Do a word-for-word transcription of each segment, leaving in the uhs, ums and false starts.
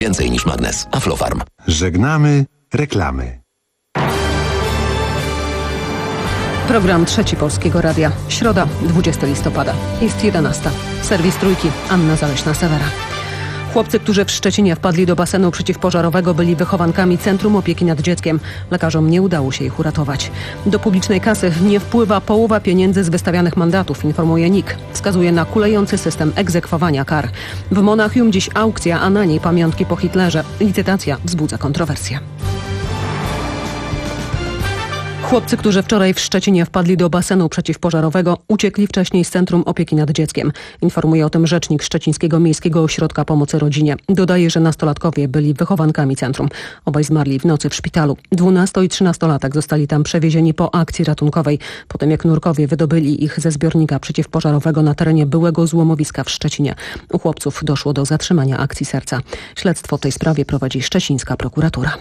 Więcej niż magnes. Aflofarm. Żegnamy reklamy. Program Trzeci Polskiego Radia. Środa, dwudziestego listopada. Jest jedenasta. Serwis Trójki. Anna Zaleśna-Sewera. Chłopcy, którzy w Szczecinie wpadli do basenu przeciwpożarowego, byli wychowankami Centrum Opieki nad Dzieckiem. Lekarzom nie udało się ich uratować. Do publicznej kasy nie wpływa połowa pieniędzy z wystawianych mandatów, informuje N I K. Wskazuje na kulejący system egzekwowania kar. W Monachium dziś aukcja, a na niej pamiątki po Hitlerze. Licytacja wzbudza kontrowersje. Chłopcy, którzy wczoraj w Szczecinie wpadli do basenu przeciwpożarowego, uciekli wcześniej z Centrum Opieki nad Dzieckiem. Informuje o tym rzecznik Szczecińskiego Miejskiego Ośrodka Pomocy Rodzinie. Dodaje, że nastolatkowie byli wychowankami centrum. Obaj zmarli w nocy w szpitalu. Dwunasto- i trzynastolatek zostali tam przewiezieni po akcji ratunkowej, po tym jak nurkowie wydobyli ich ze zbiornika przeciwpożarowego na terenie byłego złomowiska w Szczecinie. U chłopców doszło do zatrzymania akcji serca. Śledztwo w tej sprawie prowadzi szczecińska prokuratura.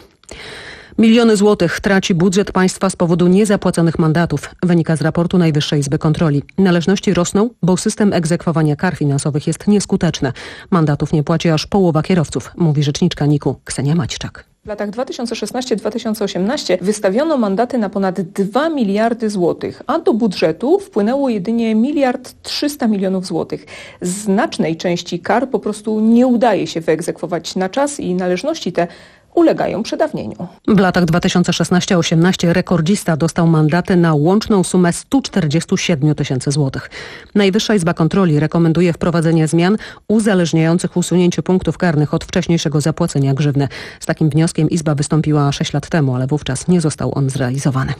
Miliony złotych traci budżet państwa z powodu niezapłaconych mandatów, wynika z raportu Najwyższej Izby Kontroli. Należności rosną, bo system egzekwowania kar finansowych jest nieskuteczny. Mandatów nie płaci aż połowa kierowców, mówi rzeczniczka N I K-u Ksenia Maćczak. W latach dwa tysiące szesnastym do dwa tysiące osiemnastego wystawiono mandaty na ponad dwa miliardy złotych, a do budżetu wpłynęło jedynie miliard trzysta milionów złotych. Znacznej części kar po prostu nie udaje się wyegzekwować na czas i należności te ulegają przedawnieniu. W latach dwa tysiące szesnastym do dwa tysiące osiemnastego rekordzista dostał mandaty na łączną sumę sto czterdzieści siedem tysięcy złotych. Najwyższa Izba Kontroli rekomenduje wprowadzenie zmian uzależniających usunięcie punktów karnych od wcześniejszego zapłacenia grzywny. Z takim wnioskiem Izba wystąpiła sześć lat temu, ale wówczas nie został on zrealizowany.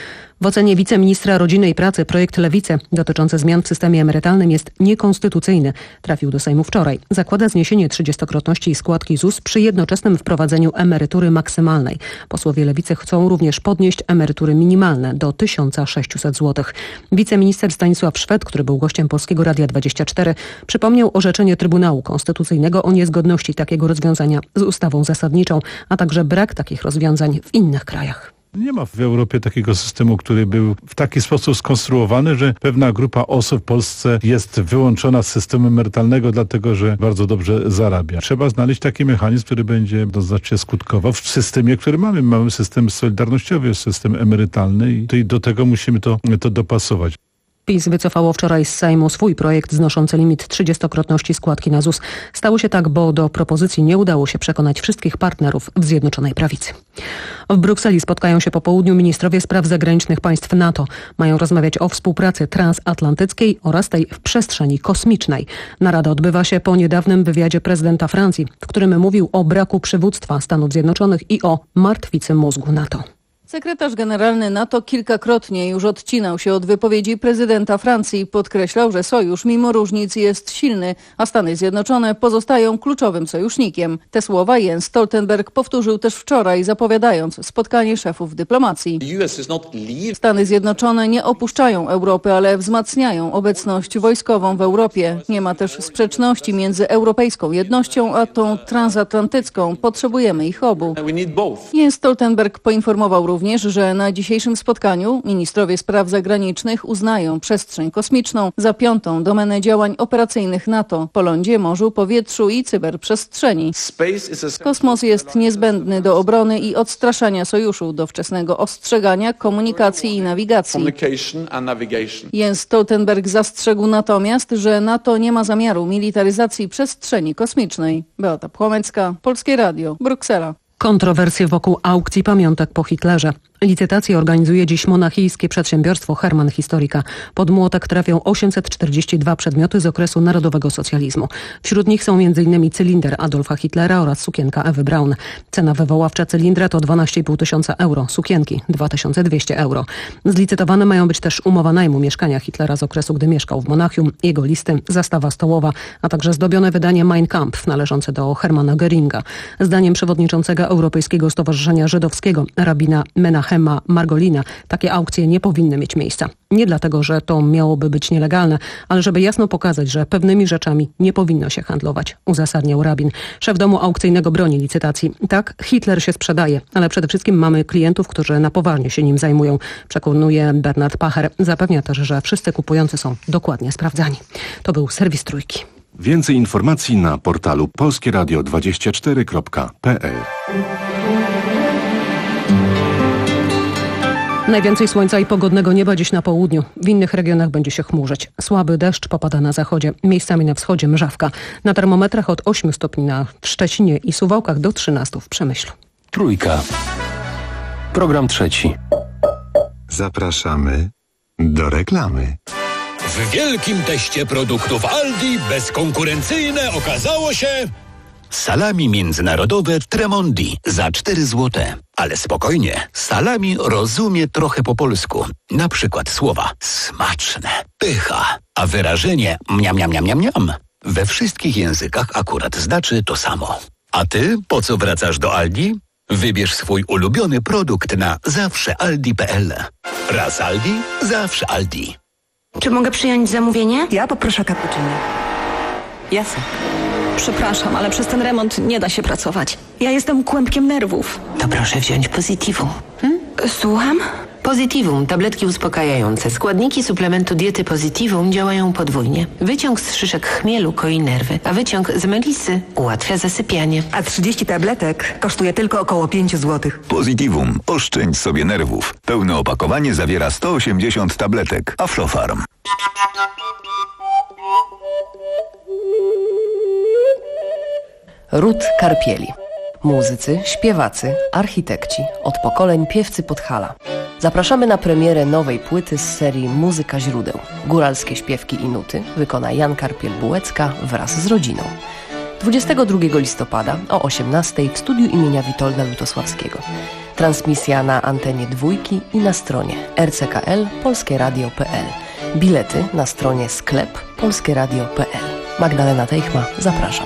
W ocenie wiceministra Rodziny i Pracy projekt Lewicy dotyczący zmian w systemie emerytalnym jest niekonstytucyjny. Trafił do Sejmu wczoraj. Zakłada zniesienie trzydziestokrotności składki Z U S przy jednoczesnym wprowadzeniu emerytury maksymalnej. Posłowie Lewicy chcą również podnieść emerytury minimalne do tysiąc sześćset złotych. Wiceminister Stanisław Szwed, który był gościem Polskiego Radia dwadzieścia cztery, przypomniał orzeczenie Trybunału Konstytucyjnego o niezgodności takiego rozwiązania z ustawą zasadniczą, a także brak takich rozwiązań w innych krajach. Nie ma w Europie takiego systemu, który był w taki sposób skonstruowany, że pewna grupa osób w Polsce jest wyłączona z systemu emerytalnego, dlatego że bardzo dobrze zarabia. Trzeba znaleźć taki mechanizm, który będzie jednoznacznie skutkował w systemie, który mamy. Mamy system solidarnościowy, system emerytalny i do tego musimy to, to dopasować. PiS wycofało wczoraj z Sejmu swój projekt znoszący limit trzydziestokrotności składki na Z U S. Stało się tak, bo do propozycji nie udało się przekonać wszystkich partnerów w Zjednoczonej Prawicy. W Brukseli spotkają się po południu ministrowie spraw zagranicznych państw NATO. Mają rozmawiać o współpracy transatlantyckiej oraz tej w przestrzeni kosmicznej. Narada odbywa się po niedawnym wywiadzie prezydenta Francji, w którym mówił o braku przywództwa Stanów Zjednoczonych i o martwicy mózgu NATO. Sekretarz generalny NATO kilkakrotnie już odcinał się od wypowiedzi prezydenta Francji. Podkreślał, że sojusz mimo różnic jest silny, a Stany Zjednoczone pozostają kluczowym sojusznikiem. Te słowa Jens Stoltenberg powtórzył też wczoraj, zapowiadając spotkanie szefów dyplomacji. Stany Zjednoczone nie opuszczają Europy, ale wzmacniają obecność wojskową w Europie. Nie ma też sprzeczności między europejską jednością a tą transatlantycką. Potrzebujemy ich obu. Jens Stoltenberg poinformował również, Również, że na dzisiejszym spotkaniu ministrowie spraw zagranicznych uznają przestrzeń kosmiczną za piątą domenę działań operacyjnych NATO po lądzie, morzu, powietrzu i cyberprzestrzeni. Kosmos jest niezbędny do obrony i odstraszania sojuszu, do wczesnego ostrzegania, komunikacji i nawigacji. Jens Stoltenberg zastrzegł natomiast, że NATO nie ma zamiaru militaryzacji przestrzeni kosmicznej. Beata Płomecka, Polskie Radio, Bruksela. Kontrowersje wokół aukcji pamiątek po Hitlerze. Licytację organizuje dziś monachijskie przedsiębiorstwo Hermann Historica. Pod młotek trafią osiemset czterdzieści dwa przedmioty z okresu narodowego socjalizmu. Wśród nich są m.in. cylinder Adolfa Hitlera oraz sukienka Ewy Braun. Cena wywoławcza cylindra to dwanaście i pół tysiąca euro, sukienki dwa tysiące dwieście euro. Zlicytowane mają być też umowa najmu mieszkania Hitlera z okresu, gdy mieszkał w Monachium, jego listy, zastawa stołowa, a także zdobione wydanie Mein Kampf należące do Hermana Göringa. Zdaniem przewodniczącego Europejskiego Stowarzyszenia Żydowskiego rabina Menachema Margolina takie aukcje nie powinny mieć miejsca. Nie dlatego, że to miałoby być nielegalne, ale żeby jasno pokazać, że pewnymi rzeczami nie powinno się handlować, uzasadniał rabin. Szef domu aukcyjnego broni licytacji. Tak, Hitler się sprzedaje, ale przede wszystkim mamy klientów, którzy na poważnie się nim zajmują, przekonuje Bernard Pacher. Zapewnia też, że wszyscy kupujący są dokładnie sprawdzani. To był serwis Trójki. Więcej informacji na portalu polskie radio dwadzieścia cztery kropka p l. Najwięcej słońca i pogodnego nieba dziś na południu. W innych regionach będzie się chmurzyć. Słaby deszcz popada na zachodzie. Miejscami na wschodzie mrzawka. Na termometrach od ośmiu stopni na Szczecinie i Suwałkach do trzynastu w Przemyślu. Trójka. Program trzeci. Zapraszamy do reklamy. W wielkim teście produktów Aldi bezkonkurencyjne okazało się salami międzynarodowe Tremondi za cztery złote. Ale spokojnie, salami rozumie trochę po polsku. Na przykład słowa smaczne, pycha, a wyrażenie mniam, mniam, mniam, mniam, mniam we wszystkich językach akurat znaczy to samo. A ty po co wracasz do Aldi? Wybierz swój ulubiony produkt na zawsze aldi kropka p l. Raz Aldi, zawsze Aldi. Czy mogę przyjąć zamówienie? Ja poproszę cappuccino. Jasne. Przepraszam, ale przez ten remont nie da się pracować. Ja jestem kłębkiem nerwów. To proszę wziąć Positivum. Hmm? Słucham? Positivum, tabletki uspokajające. Składniki suplementu diety Positivum działają podwójnie. Wyciąg z szyszek chmielu koi nerwy, a wyciąg z melisy ułatwia zasypianie. A trzydzieści tabletek kosztuje tylko około pięć złotych. Positivum. Oszczędź sobie nerwów. Pełne opakowanie zawiera sto osiemdziesiąt tabletek. Aflofarm. Ród Karpieli. Muzycy, śpiewacy, architekci, od pokoleń piewcy Podhala. Zapraszamy na premierę nowej płyty z serii Muzyka źródeł. Góralskie śpiewki i nuty wykona Jan Karpiel-Bułecka wraz z rodziną. dwudziestego drugiego listopada o osiemnastej w studiu imienia Witolda Lutosławskiego. Transmisja na antenie dwójki i na stronie r c k l polskie radio kropka p l. Bilety na stronie sklep polskie radio kropka p l. Magdalena Teichma, zapraszam.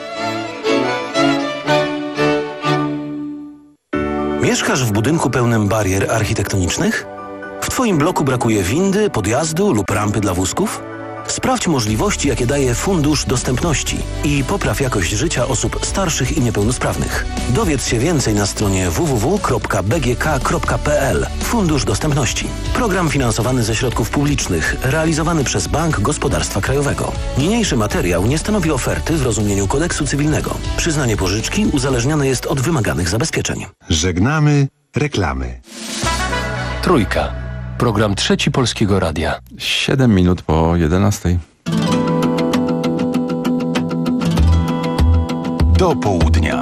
Mieszkasz w budynku pełnym barier architektonicznych? W Twoim bloku brakuje windy, podjazdu lub rampy dla wózków? Sprawdź możliwości, jakie daje Fundusz Dostępności i popraw jakość życia osób starszych i niepełnosprawnych. Dowiedz się więcej na stronie w w w kropka b g k kropka p l. Fundusz Dostępności. Program finansowany ze środków publicznych, realizowany przez Bank Gospodarstwa Krajowego. Niniejszy materiał nie stanowi oferty w rozumieniu kodeksu cywilnego. Przyznanie pożyczki uzależnione jest od wymaganych zabezpieczeń. Żegnamy reklamy. Trójka. Program trzeci Polskiego Radia. Siedem minut po jedenastej. Do południa.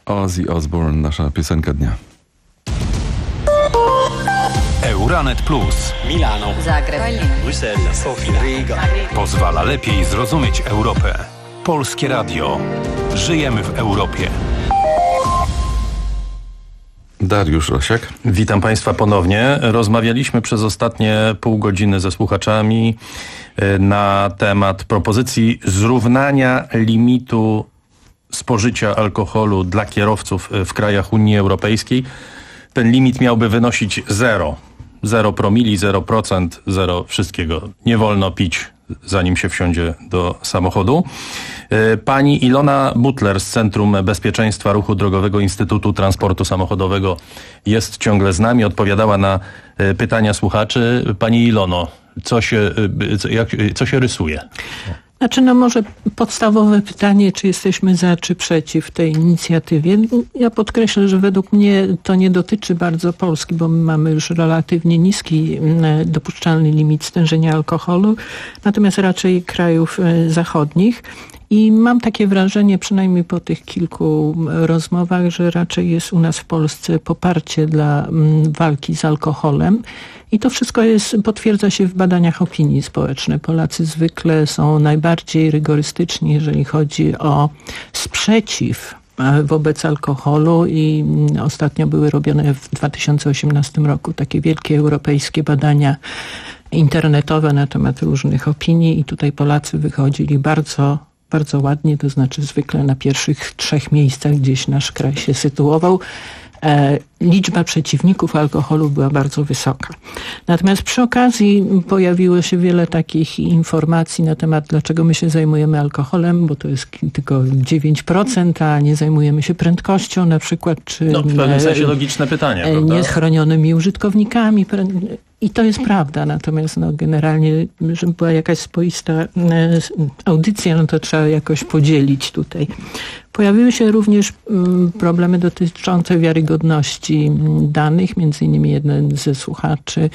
Ozzy Osbourne, nasza piosenka dnia. Euranet Plus. Milano. Zagreb. Bruksela. Sofia. Riga. Pozwala lepiej zrozumieć Europę. Polskie Radio. Żyjemy w Europie. Dariusz Rosiak. Witam Państwa ponownie. Rozmawialiśmy przez ostatnie pół godziny ze słuchaczami na temat propozycji zrównania limitu spożycia alkoholu dla kierowców w krajach Unii Europejskiej. Ten limit miałby wynosić zero. Zero promili, zero procent, zero wszystkiego. Nie wolno pić, zanim się wsiądzie do samochodu. Pani Ilona Butler z Centrum Bezpieczeństwa Ruchu Drogowego Instytutu Transportu Samochodowego jest ciągle z nami, odpowiadała na pytania słuchaczy. Pani Ilono, co się, jak, co się rysuje? Znaczy, no może podstawowe pytanie, czy jesteśmy za, czy przeciw tej inicjatywie. Ja podkreślę, że według mnie to nie dotyczy bardzo Polski, bo my mamy już relatywnie niski dopuszczalny limit stężenia alkoholu, natomiast raczej krajów zachodnich. I mam takie wrażenie, przynajmniej po tych kilku rozmowach, że raczej jest u nas w Polsce poparcie dla walki z alkoholem. I to wszystko jest, potwierdza się w badaniach opinii społecznej. Polacy zwykle są najbardziej rygorystyczni, jeżeli chodzi o sprzeciw wobec alkoholu i ostatnio były robione w dwa tysiące osiemnastym roku takie wielkie europejskie badania internetowe na temat różnych opinii i tutaj Polacy wychodzili bardzo bardzo ładnie, to znaczy zwykle na pierwszych trzech miejscach gdzieś nasz kraj się sytuował. E, liczba przeciwników alkoholu była bardzo wysoka. Natomiast przy okazji pojawiło się wiele takich informacji na temat, dlaczego my się zajmujemy alkoholem, bo to jest tylko dziewięć procent, a nie zajmujemy się prędkością na przykład, czy no, w pewnym sensie logiczne pytanie, prawda? Niechronionymi użytkownikami. I to jest prawda, natomiast no, generalnie, żeby była jakaś swoista e, audycja, no to trzeba jakoś podzielić tutaj. Pojawiły się również m, problemy dotyczące wiarygodności danych. Między innymi jeden ze słuchaczy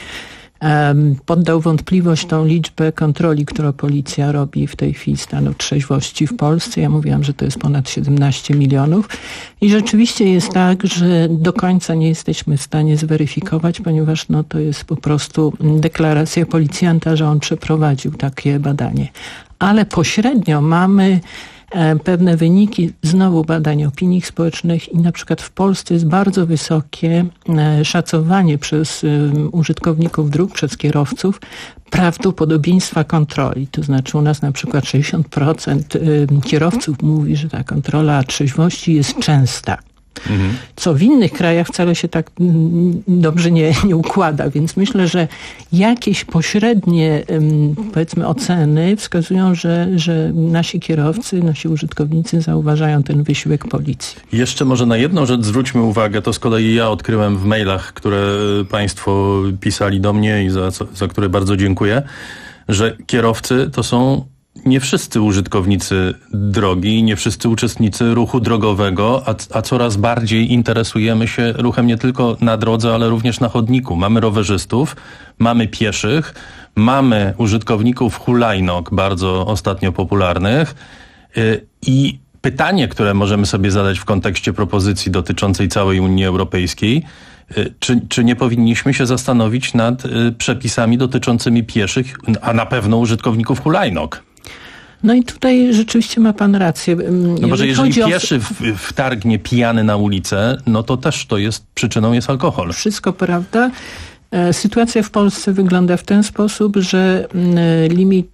um, poddał wątpliwość tą liczbę kontroli, którą policja robi w tej chwili stanu trzeźwości w Polsce. Ja mówiłam, że to jest ponad siedemnaście milionów. I rzeczywiście jest tak, że do końca nie jesteśmy w stanie zweryfikować, ponieważ no, to jest po prostu deklaracja policjanta, że on przeprowadził takie badanie. Ale pośrednio mamy pewne wyniki znowu badań opinii społecznych i na przykład w Polsce jest bardzo wysokie szacowanie przez użytkowników dróg, przez kierowców prawdopodobieństwa kontroli. To znaczy u nas na przykład sześćdziesiąt procent kierowców mówi, że ta kontrola trzeźwości jest częsta. Mhm. Co w innych krajach wcale się tak dobrze nie, nie układa, więc myślę, że jakieś pośrednie powiedzmy oceny wskazują, że, że nasi kierowcy, nasi użytkownicy zauważają ten wysiłek policji. Jeszcze może na jedną rzecz zwróćmy uwagę, to z kolei ja odkryłem w mailach, które Państwo pisali do mnie i za, za które bardzo dziękuję, że kierowcy to są nie wszyscy użytkownicy drogi, nie wszyscy uczestnicy ruchu drogowego, a, a coraz bardziej interesujemy się ruchem nie tylko na drodze, ale również na chodniku. Mamy rowerzystów, mamy pieszych, mamy użytkowników hulajnóg, bardzo ostatnio popularnych yy, i pytanie, które możemy sobie zadać w kontekście propozycji dotyczącej całej Unii Europejskiej, yy, czy, czy nie powinniśmy się zastanowić nad yy, przepisami dotyczącymi pieszych, a na pewno użytkowników hulajnóg? No i tutaj rzeczywiście ma pan rację. No bo że jeżeli pieszy o... wtargnie pijany na ulicę, no to też to jest, przyczyną jest alkohol. Wszystko prawda. Sytuacja w Polsce wygląda w ten sposób, że limit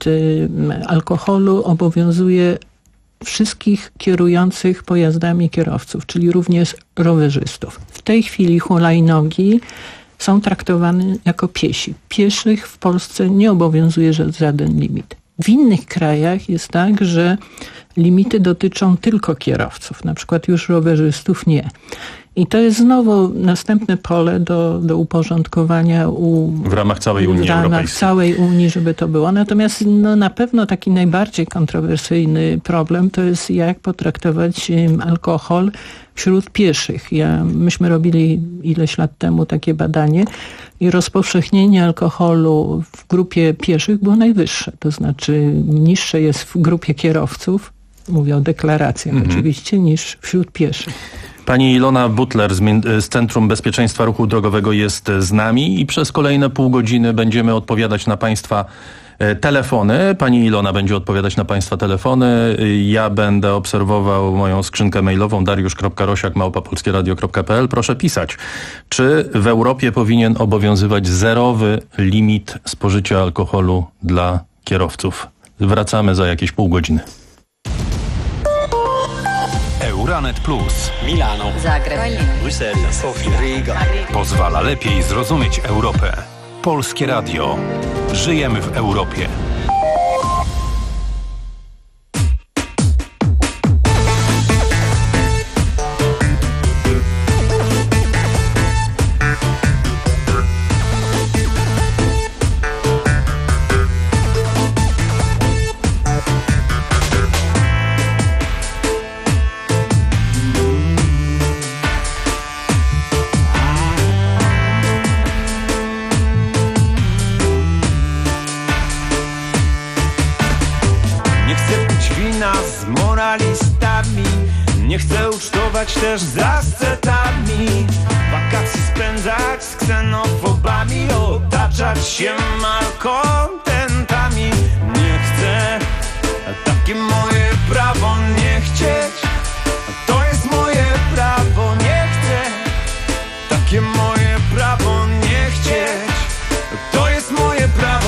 alkoholu obowiązuje wszystkich kierujących pojazdami kierowców, czyli również rowerzystów. W tej chwili hulajnogi są traktowane jako piesi. Pieszych w Polsce nie obowiązuje żaden limit. W innych krajach jest tak, że limity dotyczą tylko kierowców, na przykład już rowerzystów nie. I to jest znowu następne pole do, do uporządkowania u, w ramach całej Unii w ramach Europejskiej. całej Unii, żeby to było. Natomiast no, na pewno taki najbardziej kontrowersyjny problem to jest, jak potraktować alkohol wśród pieszych. Ja, myśmy robili ileś lat temu takie badanie i rozpowszechnienie alkoholu w grupie pieszych było najwyższe. To znaczy niższe jest w grupie kierowców, mówię o deklaracjach mhm. oczywiście, niż wśród pieszych. Pani Ilona Butler z, z Centrum Bezpieczeństwa Ruchu Drogowego jest z nami i przez kolejne pół godziny będziemy odpowiadać na Państwa telefony. Pani Ilona będzie odpowiadać na Państwa telefony. Ja będę obserwował moją skrzynkę mailową dariusz kropka rosiak małpa polskie radio kropka p l. Proszę pisać, czy w Europie powinien obowiązywać zerowy limit spożycia alkoholu dla kierowców. Wracamy za jakieś pół godziny. Euranet Plus. Milano. Zagreb. Bruksela. Sofia. Riga. Pozwala lepiej zrozumieć Europę. Polskie Radio. Żyjemy w Europie. Nie chcę ucztować też z ascetami, wakacji spędzać z ksenofobami, otaczać się malkontentami. Nie chcę, takie moje prawo nie chcieć. To jest moje prawo, nie chcę. Takie moje prawo nie chcieć. To jest moje prawo.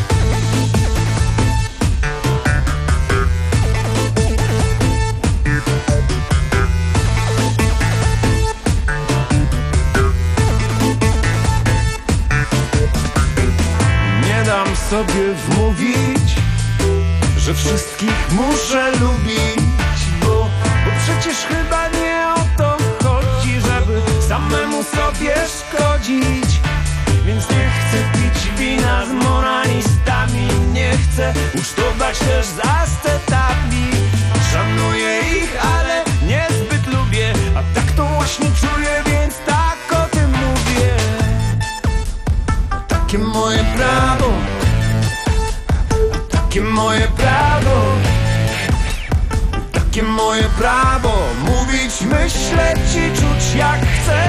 Sobie wmówić, że wszystkich muszę lubić, bo, bo przecież chyba nie o to chodzi, żeby samemu sobie szkodzić. Więc nie chcę pić wina z moralistami, nie chcę ucztować też z ascetami. Szanuję ich, ale niezbyt lubię, a tak to właśnie czuję, więc tak o tym mówię. Takie moje prawo. Takie moje prawo, takie moje prawo, mówić, myśleć i czuć jak chcę.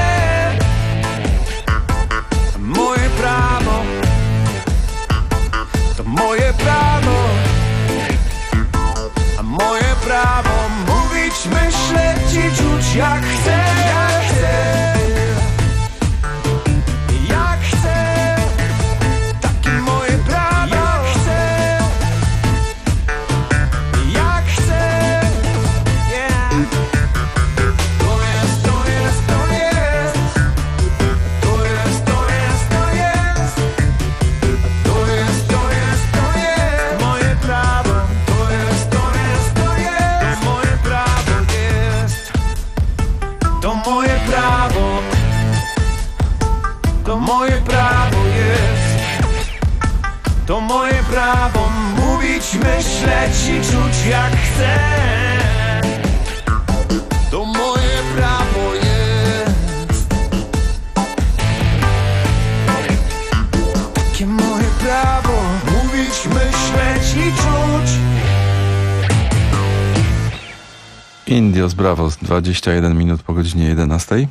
Moje prawo, to moje prawo, a moje prawo, mówić, myśleć i czuć jak chcę, jak chcę. To moje prawo mówić, myśleć i czuć jak chcę. To moje prawo jest. Takie moje prawo mówić, myśleć i czuć. Indios Bravos, dwadzieścia jeden minut po godzinie jedenastej.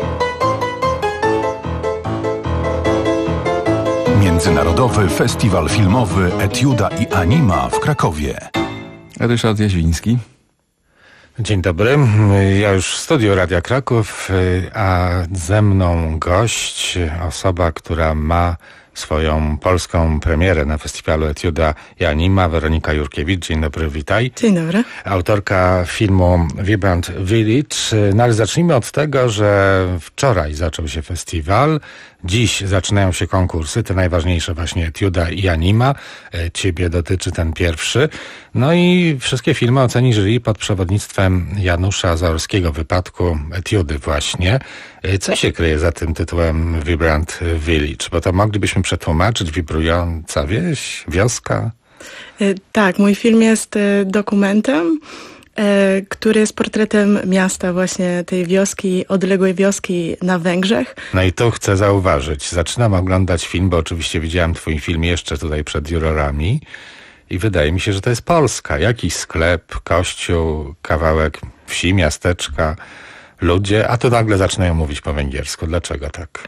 Międzynarodowy Festiwal Filmowy Etiuda i Anima w Krakowie. Ryszard Jaźwiński. Dzień dobry. Ja już w studiu Radia Kraków, a ze mną gość, osoba, która ma swoją polską premierę na festiwalu Etiuda i Anima, Weronika Jurkiewicz. Dzień dobry, witaj. Dzień dobry. Autorka filmu Vibrant Village. No ale zacznijmy od tego, że wczoraj zaczął się festiwal, dziś zaczynają się konkursy, te najważniejsze właśnie Etiuda i Anima. Ciebie dotyczy ten pierwszy. No i wszystkie filmy oceni jury pod przewodnictwem Janusza Zaorskiego, w wypadku Etiudy właśnie. Co się kryje za tym tytułem Vibrant Village? Bo to moglibyśmy przetłumaczyć: wibrująca wieś, wioska. Tak, mój film jest dokumentem, który jest portretem miasta, właśnie tej wioski, odległej wioski na Węgrzech. No i tu chcę zauważyć, zaczynam oglądać film, bo oczywiście widziałem twój film jeszcze tutaj przed jurorami i wydaje mi się, że to jest Polska. Jakiś sklep, kościół, kawałek wsi, miasteczka. ludzie, a to nagle zaczynają mówić po węgiersku. Dlaczego tak?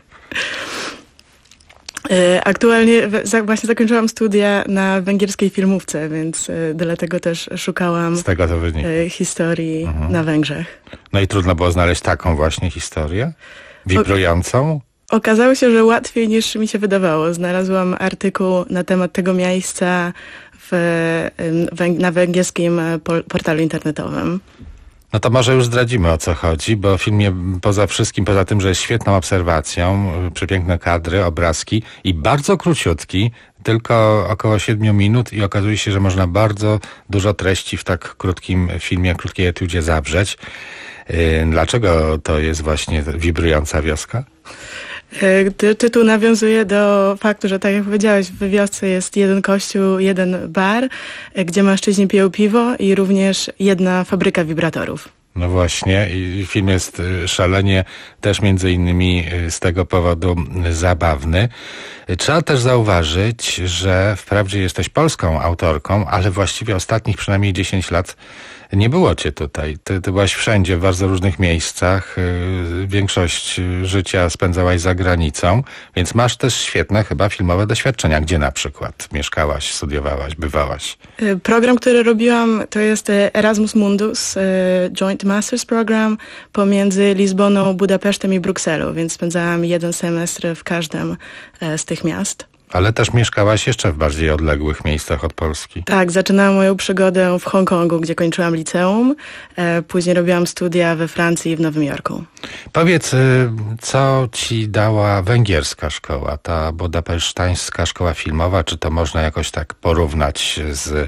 Aktualnie właśnie zakończyłam studia na węgierskiej filmówce, więc dlatego też szukałam Z tego to wynika. historii mhm. na Węgrzech. No i trudno było znaleźć taką właśnie historię? Wibrującą? Okazało się, że łatwiej niż mi się wydawało. Znalazłam artykuł na temat tego miejsca w, na węgierskim portalu internetowym. No to może już zdradzimy, o co chodzi, bo film poza wszystkim, poza tym, że jest świetną obserwacją, przepiękne kadry, obrazki i bardzo króciutki, tylko około siedmiu minut i okazuje się, że można bardzo dużo treści w tak krótkim filmie, krótkiej etiudzie zawrzeć. Dlaczego to jest właśnie wibrująca wioska? Ty, tytuł nawiązuje do faktu, że tak jak powiedziałeś, w wiosce jest jeden kościół, jeden bar, gdzie mężczyźni piją piwo i również jedna fabryka wibratorów. No właśnie, i film jest szalenie też między innymi z tego powodu zabawny. Trzeba też zauważyć, że wprawdzie jesteś polską autorką, ale właściwie ostatnich przynajmniej dziesięć lat nie było cię tutaj. Ty, ty byłaś wszędzie, w bardzo różnych miejscach. Większość życia spędzałaś za granicą, więc masz też świetne chyba filmowe doświadczenia. Gdzie na przykład mieszkałaś, studiowałaś, bywałaś? Program, który robiłam, to jest Erasmus Mundus, Joint Masters Program pomiędzy Lizboną, Budapesztem i Brukselą, więc spędzałam jeden semestr w każdym z tych miast. Ale też mieszkałaś jeszcze w bardziej odległych miejscach od Polski. Tak, zaczynałam moją przygodę w Hongkongu, gdzie kończyłam liceum. Później robiłam studia we Francji i w Nowym Jorku. Powiedz, co ci dała węgierska szkoła, ta budapesztańska szkoła filmowa? Czy to można jakoś tak porównać z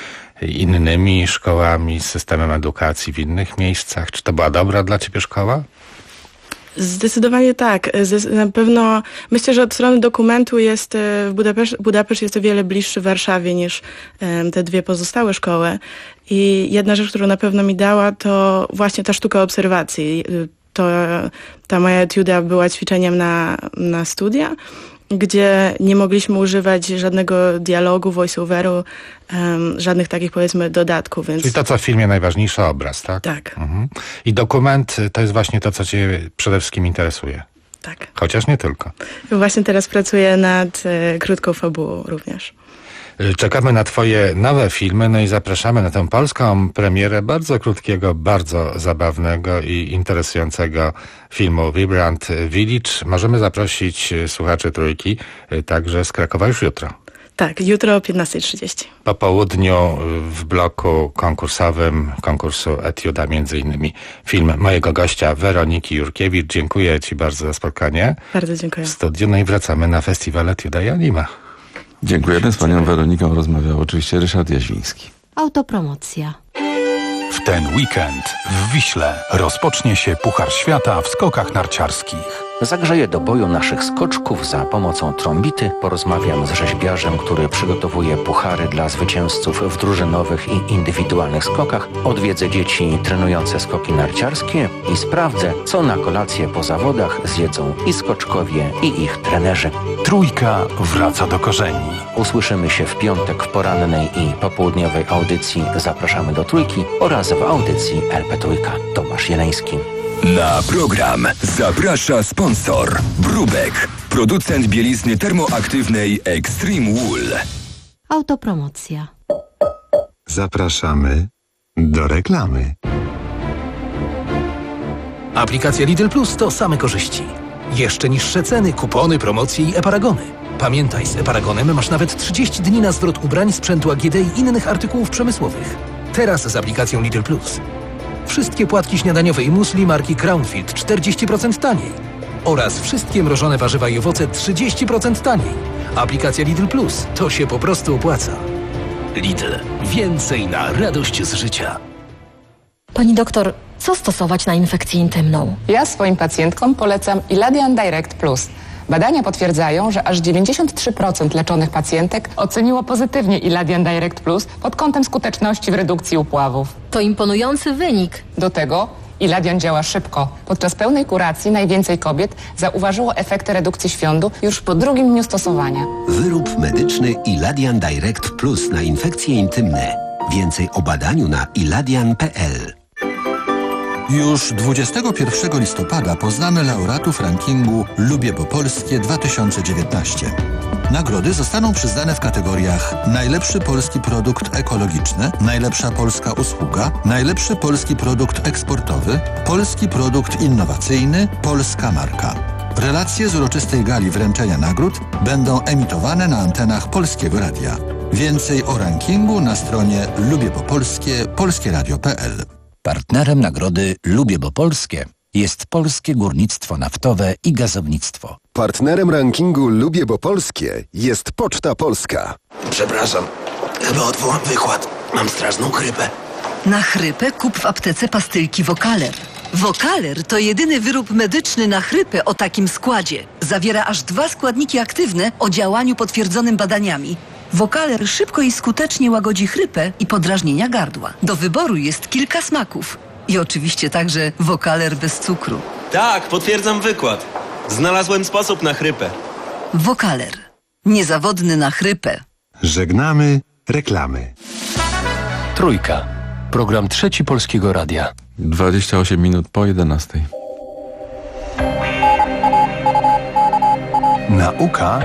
innymi szkołami, z systemem edukacji w innych miejscach? Czy to była dobra dla ciebie szkoła? Zdecydowanie tak. Na pewno myślę, że od strony dokumentu jest w Budapeszt, Budapeszt jest o wiele bliższy Warszawie niż te dwie pozostałe szkoły. I jedna rzecz, którą na pewno mi dała, to właśnie ta sztuka obserwacji. To, ta moja etiuda była ćwiczeniem na, na studia, gdzie nie mogliśmy używać żadnego dialogu, voice-overu, um, żadnych takich, powiedzmy, dodatków. Więc... Czyli to, co w filmie najważniejszy obraz, tak? Tak. Mhm. I dokument to jest właśnie to, co cię przede wszystkim interesuje. Tak. Chociaż nie tylko. Właśnie teraz pracuję nad e, krótką fabułą również. Czekamy na twoje nowe filmy, no i zapraszamy na tę polską premierę bardzo krótkiego, bardzo zabawnego i interesującego filmu Vibrant Village. Możemy zaprosić słuchaczy Trójki także z Krakowa już jutro. Tak, jutro o piętnasta trzydzieści. Po południu w bloku konkursowym konkursu Etiuda między innymi film mojego gościa Weroniki Jurkiewicz. Dziękuję ci bardzo za spotkanie. Bardzo dziękuję. W studiu, no i wracamy na festiwal Etiuda i Anima. Dziękujemy. Z panią Weroniką rozmawiał oczywiście Ryszard Jaźwiński. Autopromocja. W ten weekend w Wiśle rozpocznie się Puchar Świata w skokach narciarskich. Zagrzeję do boju naszych skoczków za pomocą trąbity, porozmawiam z rzeźbiarzem, który przygotowuje puchary dla zwycięzców w drużynowych i indywidualnych skokach, odwiedzę dzieci trenujące skoki narciarskie i sprawdzę, co na kolację po zawodach zjedzą i skoczkowie, i ich trenerzy. Trójka wraca do korzeni. Usłyszymy się w piątek w porannej i popołudniowej audycji Zapraszamy do Trójki oraz w audycji L P Trójka. Tomasz Jeleński. Na program zaprasza sponsor Brubek, producent bielizny termoaktywnej Extreme Wool. Autopromocja. Zapraszamy do reklamy. Aplikacja Lidl Plus to same korzyści. Jeszcze niższe ceny, kupony, promocje i e-paragony. Pamiętaj, z e-paragonem masz nawet trzydzieści dni na zwrot ubrań, sprzętu A G D i innych artykułów przemysłowych. Teraz z aplikacją Lidl Plus. Wszystkie płatki śniadaniowe i musli marki Crownfield czterdzieści procent taniej. Oraz wszystkie mrożone warzywa i owoce trzydzieści procent taniej. Aplikacja Lidl Plus. To się po prostu opłaca. Lidl. Więcej na radość z życia. Pani doktor, co stosować na infekcję intymną? Ja swoim pacjentkom polecam Iladian Direct Plus. Badania potwierdzają, że aż dziewięćdziesiąt trzy procent leczonych pacjentek oceniło pozytywnie Iladian Direct Plus pod kątem skuteczności w redukcji upławów. To imponujący wynik. Do tego Iladian działa szybko. Podczas pełnej kuracji najwięcej kobiet zauważyło efekty redukcji świądu już po drugim dniu stosowania. Wyrób medyczny Iladian Direct Plus na infekcje intymne. Więcej o badaniu na iladian kropka p l. Już dwudziestego pierwszego listopada poznamy laureatów rankingu Lubię Bo Polskie dwa tysiące dziewiętnaście. Nagrody zostaną przyznane w kategoriach najlepszy polski produkt ekologiczny, najlepsza polska usługa, najlepszy polski produkt eksportowy, polski produkt innowacyjny, polska marka. Relacje z uroczystej gali wręczenia nagród będą emitowane na antenach Polskiego Radia. Więcej o rankingu na stronie lubię bo polskie polskie radio kropka p l. Partnerem nagrody Lubię Bo Polskie jest Polskie Górnictwo Naftowe i Gazownictwo. Partnerem rankingu Lubię Bo Polskie jest Poczta Polska. Przepraszam, chyba odwołam wykład. Mam straszną chrypę. Na chrypę kup w aptece pastylki Wokaler. Wokaler to jedyny wyrób medyczny na chrypę o takim składzie. Zawiera aż dwa składniki aktywne o działaniu potwierdzonym badaniami. Wokaler szybko i skutecznie łagodzi chrypę i podrażnienia gardła. Do wyboru jest kilka smaków. I oczywiście także Wokaler bez cukru. Tak, potwierdzam wykład. Znalazłem sposób na chrypę. Wokaler. Niezawodny na chrypę. Żegnamy reklamy. Trójka. Program Trzeci Polskiego Radia. dwadzieścia osiem minut po jedenastej. Nauka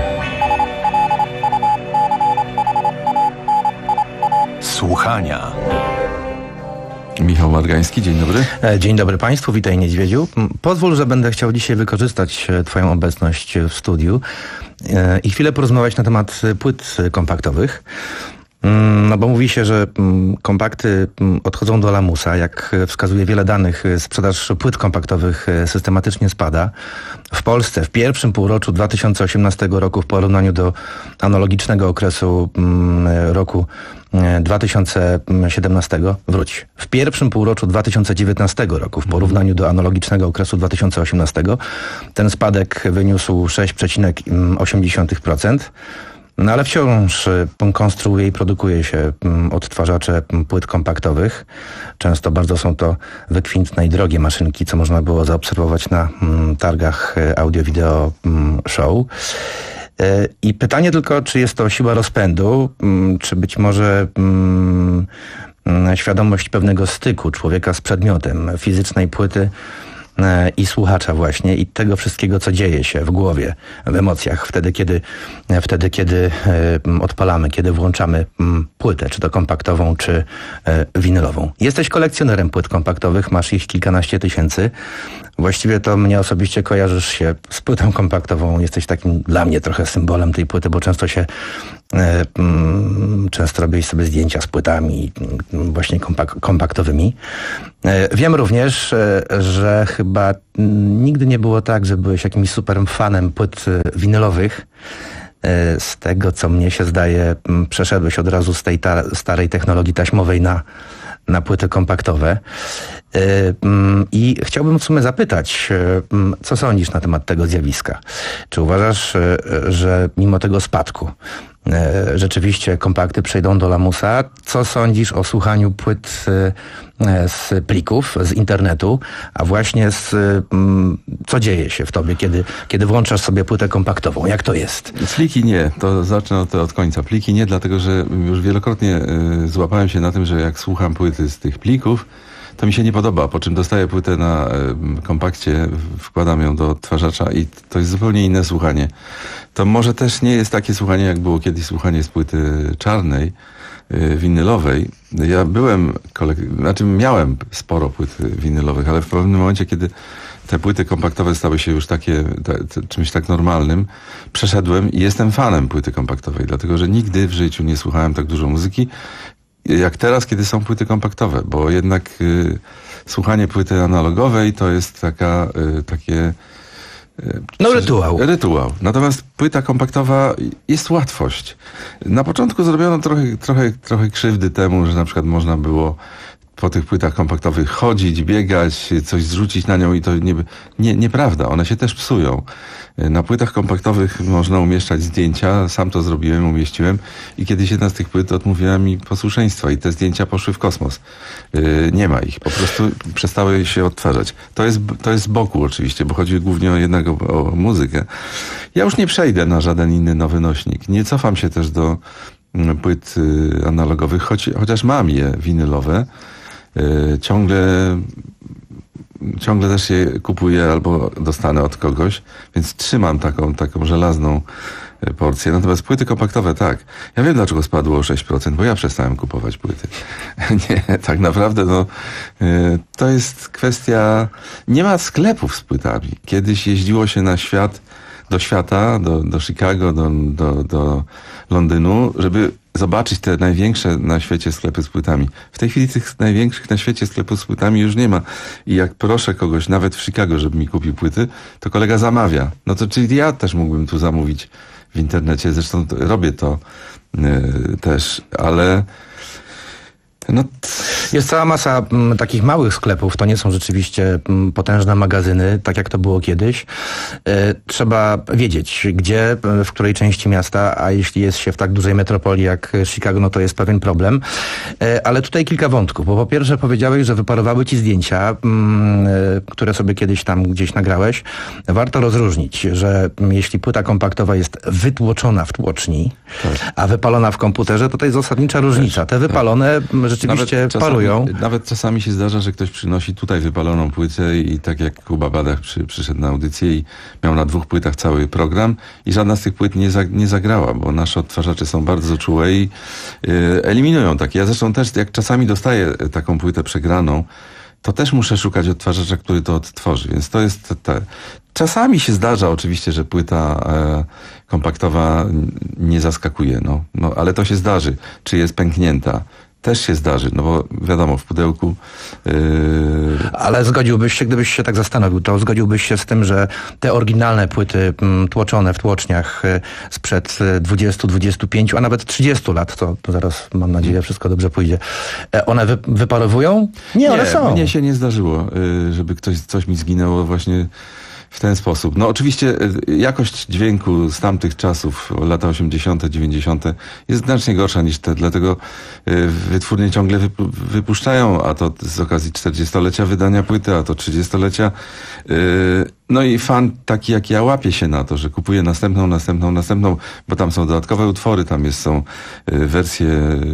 słuchania. Michał Margański, dzień dobry. Dzień dobry Państwu, witaj Niedźwiedziu. Pozwól, że będę chciał dzisiaj wykorzystać Twoją obecność w studiu i chwilę porozmawiać na temat płyt kompaktowych. No bo mówi się, że kompakty odchodzą do lamusa. Jak wskazuje wiele danych, sprzedaż płyt kompaktowych systematycznie spada. W Polsce w pierwszym półroczu dwa tysiące osiemnastego roku w porównaniu do analogicznego okresu roku dwa tysiące siedemnastego, wróć, w pierwszym półroczu dwa tysiące dziewiętnastego roku w porównaniu do analogicznego okresu dwa tysiące osiemnastego ten spadek wyniósł sześć przecinek osiem procent. No ale wciąż konstruuje i produkuje się odtwarzacze płyt kompaktowych. Często bardzo są to wykwintne i drogie maszynki, co można było zaobserwować na targach audio-video show. I pytanie tylko, czy jest to siła rozpędu, czy być może świadomość pewnego styku człowieka z przedmiotem, fizycznej płyty i słuchacza właśnie i tego wszystkiego, co dzieje się w głowie, w emocjach, wtedy kiedy, wtedy, kiedy odpalamy, kiedy włączamy płytę, czy to kompaktową, czy winylową. Jesteś kolekcjonerem płyt kompaktowych, masz ich kilkanaście tysięcy. Właściwie to mnie osobiście kojarzysz się z płytą kompaktową. Jesteś takim dla mnie trochę symbolem tej płyty, bo często się e, m, często robię sobie zdjęcia z płytami m, właśnie kompak kompaktowymi. E, wiem również, e, że chyba m, nigdy nie było tak, że byłeś jakimś super fanem płyt winylowych. E, z tego, co mnie się zdaje, m, przeszedłeś od razu z tej ta starej technologii taśmowej na na płyty kompaktowe. I chciałbym w sumie zapytać, co sądzisz na temat tego zjawiska? Czy uważasz, że mimo tego spadku rzeczywiście kompakty przejdą do lamusa? Co sądzisz o słuchaniu płyt z plików, z internetu, a właśnie z co dzieje się w tobie, kiedy, kiedy włączasz sobie płytę kompaktową? Jak to jest? Pliki nie, to zacznę od, od końca. Pliki nie, dlatego że już wielokrotnie y, złapałem się na tym, że jak słucham płyty z tych plików, to mi się nie podoba, po czym dostaję płytę na y, kompakcie, wkładam ją do odtwarzacza i to jest zupełnie inne słuchanie. To może też nie jest takie słuchanie, jak było kiedyś słuchanie z płyty czarnej, y, winylowej. Ja byłem, kolek- znaczy miałem sporo płyt winylowych, ale w pewnym momencie, kiedy te płyty kompaktowe stały się już takie, te, te, czymś tak normalnym, przeszedłem i jestem fanem płyty kompaktowej, dlatego że nigdy w życiu nie słuchałem tak dużo muzyki, jak teraz, kiedy są płyty kompaktowe, bo jednak y, słuchanie płyty analogowej to jest taka, y, takie... Y, no rytuał. Rytuał. Natomiast płyta kompaktowa jest łatwość. Na początku zrobiono trochę, trochę, trochę krzywdy temu, że na przykład można było po tych płytach kompaktowych chodzić, biegać, coś zrzucić na nią i to nie, nie, nieprawda. One się też psują. Na płytach kompaktowych można umieszczać zdjęcia. Sam to zrobiłem, umieściłem i kiedyś jedna z tych płyt odmówiła mi posłuszeństwa i te zdjęcia poszły w kosmos. Yy, nie ma ich. Po prostu przestały się odtwarzać. To jest, to jest z boku oczywiście, bo chodzi głównie o jednak o, o muzykę. Ja już nie przejdę na żaden inny nowy nośnik. Nie cofam się też do płyt y, analogowych, choć, chociaż mam je winylowe. Yy, ciągle ciągle też je kupuję albo dostanę od kogoś, więc trzymam taką, taką żelazną porcję. Natomiast płyty kompaktowe, tak. Ja wiem, dlaczego spadło o sześć procent, bo ja przestałem kupować płyty. Nie, tak naprawdę no, to jest kwestia... Nie ma sklepów z płytami. Kiedyś jeździło się na świat, do świata, do, do Chicago, do, do, do Londynu, żeby zobaczyć te największe na świecie sklepy z płytami. W tej chwili tych największych na świecie sklepów z płytami już nie ma. I jak proszę kogoś, nawet w Chicago, żeby mi kupił płyty, to kolega zamawia. No to czyli ja też mógłbym tu zamówić w internecie. Zresztą to, robię to yy, też, ale... No, jest cała masa m, takich małych sklepów, to nie są rzeczywiście m, potężne magazyny, tak jak to było kiedyś. E, trzeba wiedzieć, gdzie, w której części miasta, a jeśli jest się w tak dużej metropolii jak Chicago, no to jest pewien problem. E, ale tutaj kilka wątków, bo po pierwsze powiedziałeś, że wyparowały ci zdjęcia, m, e, które sobie kiedyś tam gdzieś nagrałeś. Warto rozróżnić, że m, jeśli płyta kompaktowa jest wytłoczona w tłoczni, tak, a wypalona w komputerze, to to jest zasadnicza różnica. Te wypalone tak. rzeczywiście nawet parują. Czasami, nawet czasami się zdarza, że ktoś przynosi tutaj wypaloną płytę i tak jak Kuba Badach przy, przyszedł na audycję i miał na dwóch płytach cały program i żadna z tych płyt nie, za, nie zagrała, bo nasze odtwarzacze są bardzo czułe i y, eliminują takie. Ja zresztą też, jak czasami dostaję taką płytę przegraną, to też muszę szukać odtwarzacza, który to odtworzy, więc to jest te... Czasami się zdarza oczywiście, że płyta e, kompaktowa nie zaskakuje, no, no, ale to się zdarzy. Czy jest pęknięta? Też się zdarzy, no bo wiadomo, w pudełku... Yy... Ale zgodziłbyś się, gdybyś się tak zastanowił, to zgodziłbyś się z tym, że te oryginalne płyty m, tłoczone w tłoczniach y, sprzed dwudziestu, dwudziestu pięciu, a nawet trzydziestu lat, to, to zaraz mam nadzieję wszystko dobrze pójdzie, e, one wy, wyparowują? Nie, nie, one są. Mnie się nie zdarzyło, y, żeby ktoś, coś mi zginęło właśnie w ten sposób. No oczywiście jakość dźwięku z tamtych czasów, lata osiemdziesiąte, dziewięćdziesiąte jest znacznie gorsza niż te, dlatego wytwórnie ciągle wypuszczają, a to z okazji czterdziestolecia wydania płyty, a to trzydziestolecia. No i fan taki jak ja łapie się na to, że kupuje następną, następną, następną, bo tam są dodatkowe utwory, tam jest, są wersje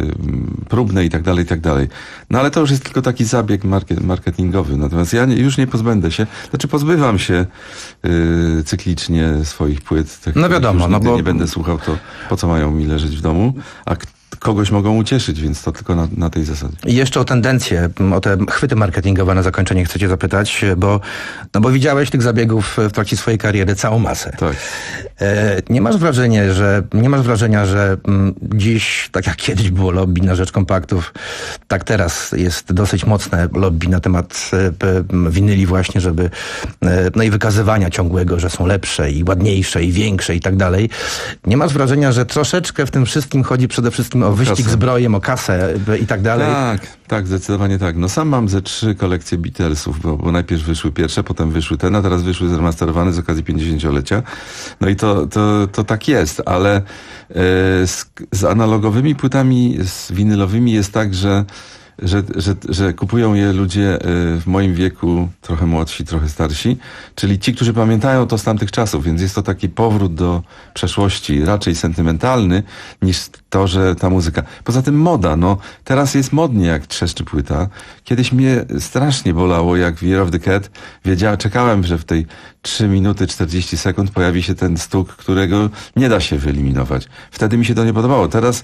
próbne i tak dalej, i tak dalej. No ale to już jest tylko taki zabieg market, marketingowy. Natomiast ja nie, już nie pozbędę się, znaczy pozbywam się yy, cyklicznie swoich płyt. Tak, no wiadomo, no bo... nie będę słuchał, to po co mają mi leżeć w domu, a kogoś mogą ucieszyć, więc to tylko na, na tej zasadzie. I jeszcze o tendencje, o te chwyty marketingowe na zakończenie chcę cię zapytać, bo, no bo widziałeś tych zabiegów w trakcie swojej kariery całą masę. Tak. E, nie masz wrażenia, że nie masz wrażenia, że m, dziś, tak jak kiedyś było lobby na rzecz kompaktów, tak teraz jest dosyć mocne lobby na temat e, winyli właśnie, żeby e, no i wykazywania ciągłego, że są lepsze i ładniejsze i większe i tak dalej. Nie masz wrażenia, że troszeczkę w tym wszystkim chodzi przede wszystkim o wyścig kasę. z brojem, o kasę i tak dalej? Tak, tak, zdecydowanie tak. No sam mam ze trzy kolekcje Beatlesów, bo, bo najpierw wyszły pierwsze, potem wyszły ten, a teraz wyszły zremasterowane z okazji pięćdziesięciolecia. No i to, to, to tak jest, ale e, z, z analogowymi płytami, z winylowymi jest tak, że Że, że, że kupują je ludzie w moim wieku, trochę młodsi, trochę starsi, czyli ci, którzy pamiętają to z tamtych czasów, więc jest to taki powrót do przeszłości, raczej sentymentalny, niż to, że ta muzyka. Poza tym moda, no, teraz jest modnie, jak trzeszczy płyta. Kiedyś mnie strasznie bolało, jak w Year of the Cat wiedziałem, czekałem, że w tej trzy minuty czterdzieści sekund pojawi się ten stuk, którego nie da się wyeliminować. Wtedy mi się to nie podobało. Teraz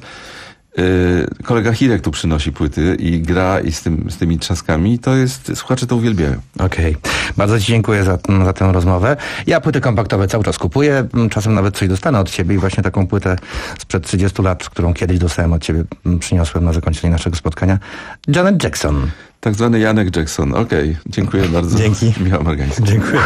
Yy, kolega Hirek tu przynosi płyty i gra i z, tym, z tymi trzaskami, to jest, słuchacze to uwielbiają. Okej. Okay. Bardzo ci dziękuję za, za tę rozmowę. Ja płyty kompaktowe cały czas kupuję, czasem nawet coś dostanę od ciebie i właśnie taką płytę sprzed trzydziestu lat, którą kiedyś dostałem od ciebie, przyniosłem na zakończenie naszego spotkania. Janet Jackson. Tak zwany Janek Jackson. Okej, okay. Dziękuję bardzo. Dzięki. Michał Margański. Dziękuję.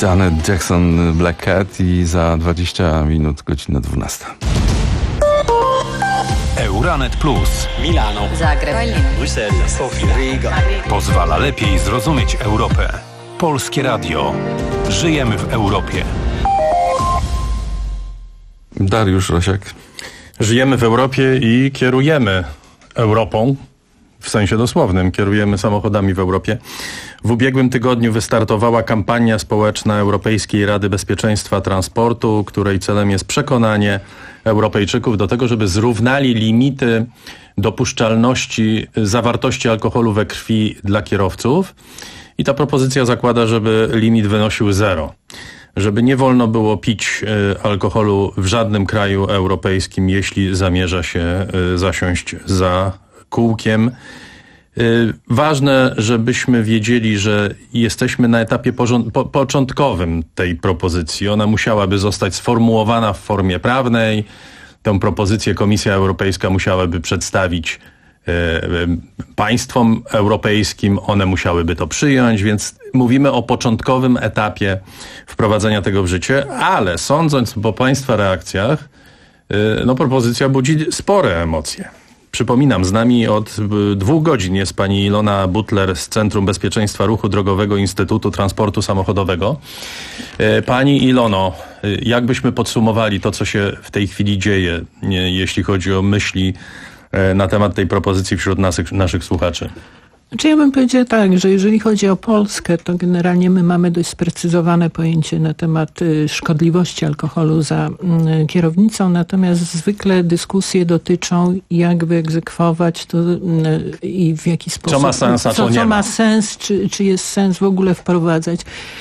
Janet Jackson, Black Cat i za dwadzieścia minut godzina dwunasta. Euranet Plus. Milano. Zagreb. Bruksela. Sofia. Riga. Pozwala lepiej zrozumieć Europę. Polskie Radio. Żyjemy w Europie. Dariusz Rosiak. Żyjemy w Europie i kierujemy Europą. W sensie dosłownym, kierujemy samochodami w Europie. W ubiegłym tygodniu wystartowała kampania społeczna Europejskiej Rady Bezpieczeństwa Transportu, której celem jest przekonanie Europejczyków do tego, żeby zrównali limity dopuszczalności zawartości alkoholu we krwi dla kierowców. I ta propozycja zakłada, żeby limit wynosił zero. Żeby nie wolno było pić y, alkoholu w żadnym kraju europejskim, jeśli zamierza się y, zasiąść za kółkiem. Y, ważne, żebyśmy wiedzieli, że jesteśmy na etapie porząd- po- początkowym tej propozycji. Ona musiałaby zostać sformułowana w formie prawnej. Tę propozycję Komisja Europejska musiałaby przedstawić y, y, państwom europejskim. One musiałyby to przyjąć, więc mówimy o początkowym etapie wprowadzenia tego w życie, ale sądząc po państwa reakcjach, y, no propozycja budzi spore emocje. Przypominam, z nami od dwóch godzin jest pani Ilona Butler z Centrum Bezpieczeństwa Ruchu Drogowego Instytutu Transportu Samochodowego. Pani Ilono, jak byśmy podsumowali to, co się w tej chwili dzieje, jeśli chodzi o myśli na temat tej propozycji wśród naszych, naszych słuchaczy? Znaczy ja bym powiedziała tak, że jeżeli chodzi o Polskę, to generalnie my mamy dość sprecyzowane pojęcie na temat szkodliwości alkoholu za kierownicą, natomiast zwykle dyskusje dotyczą, jak wyegzekwować to i w jaki sposób. Co ma sens, a co, co nie co ma. ma sens, czy, czy jest sens w ogóle wprowadzać.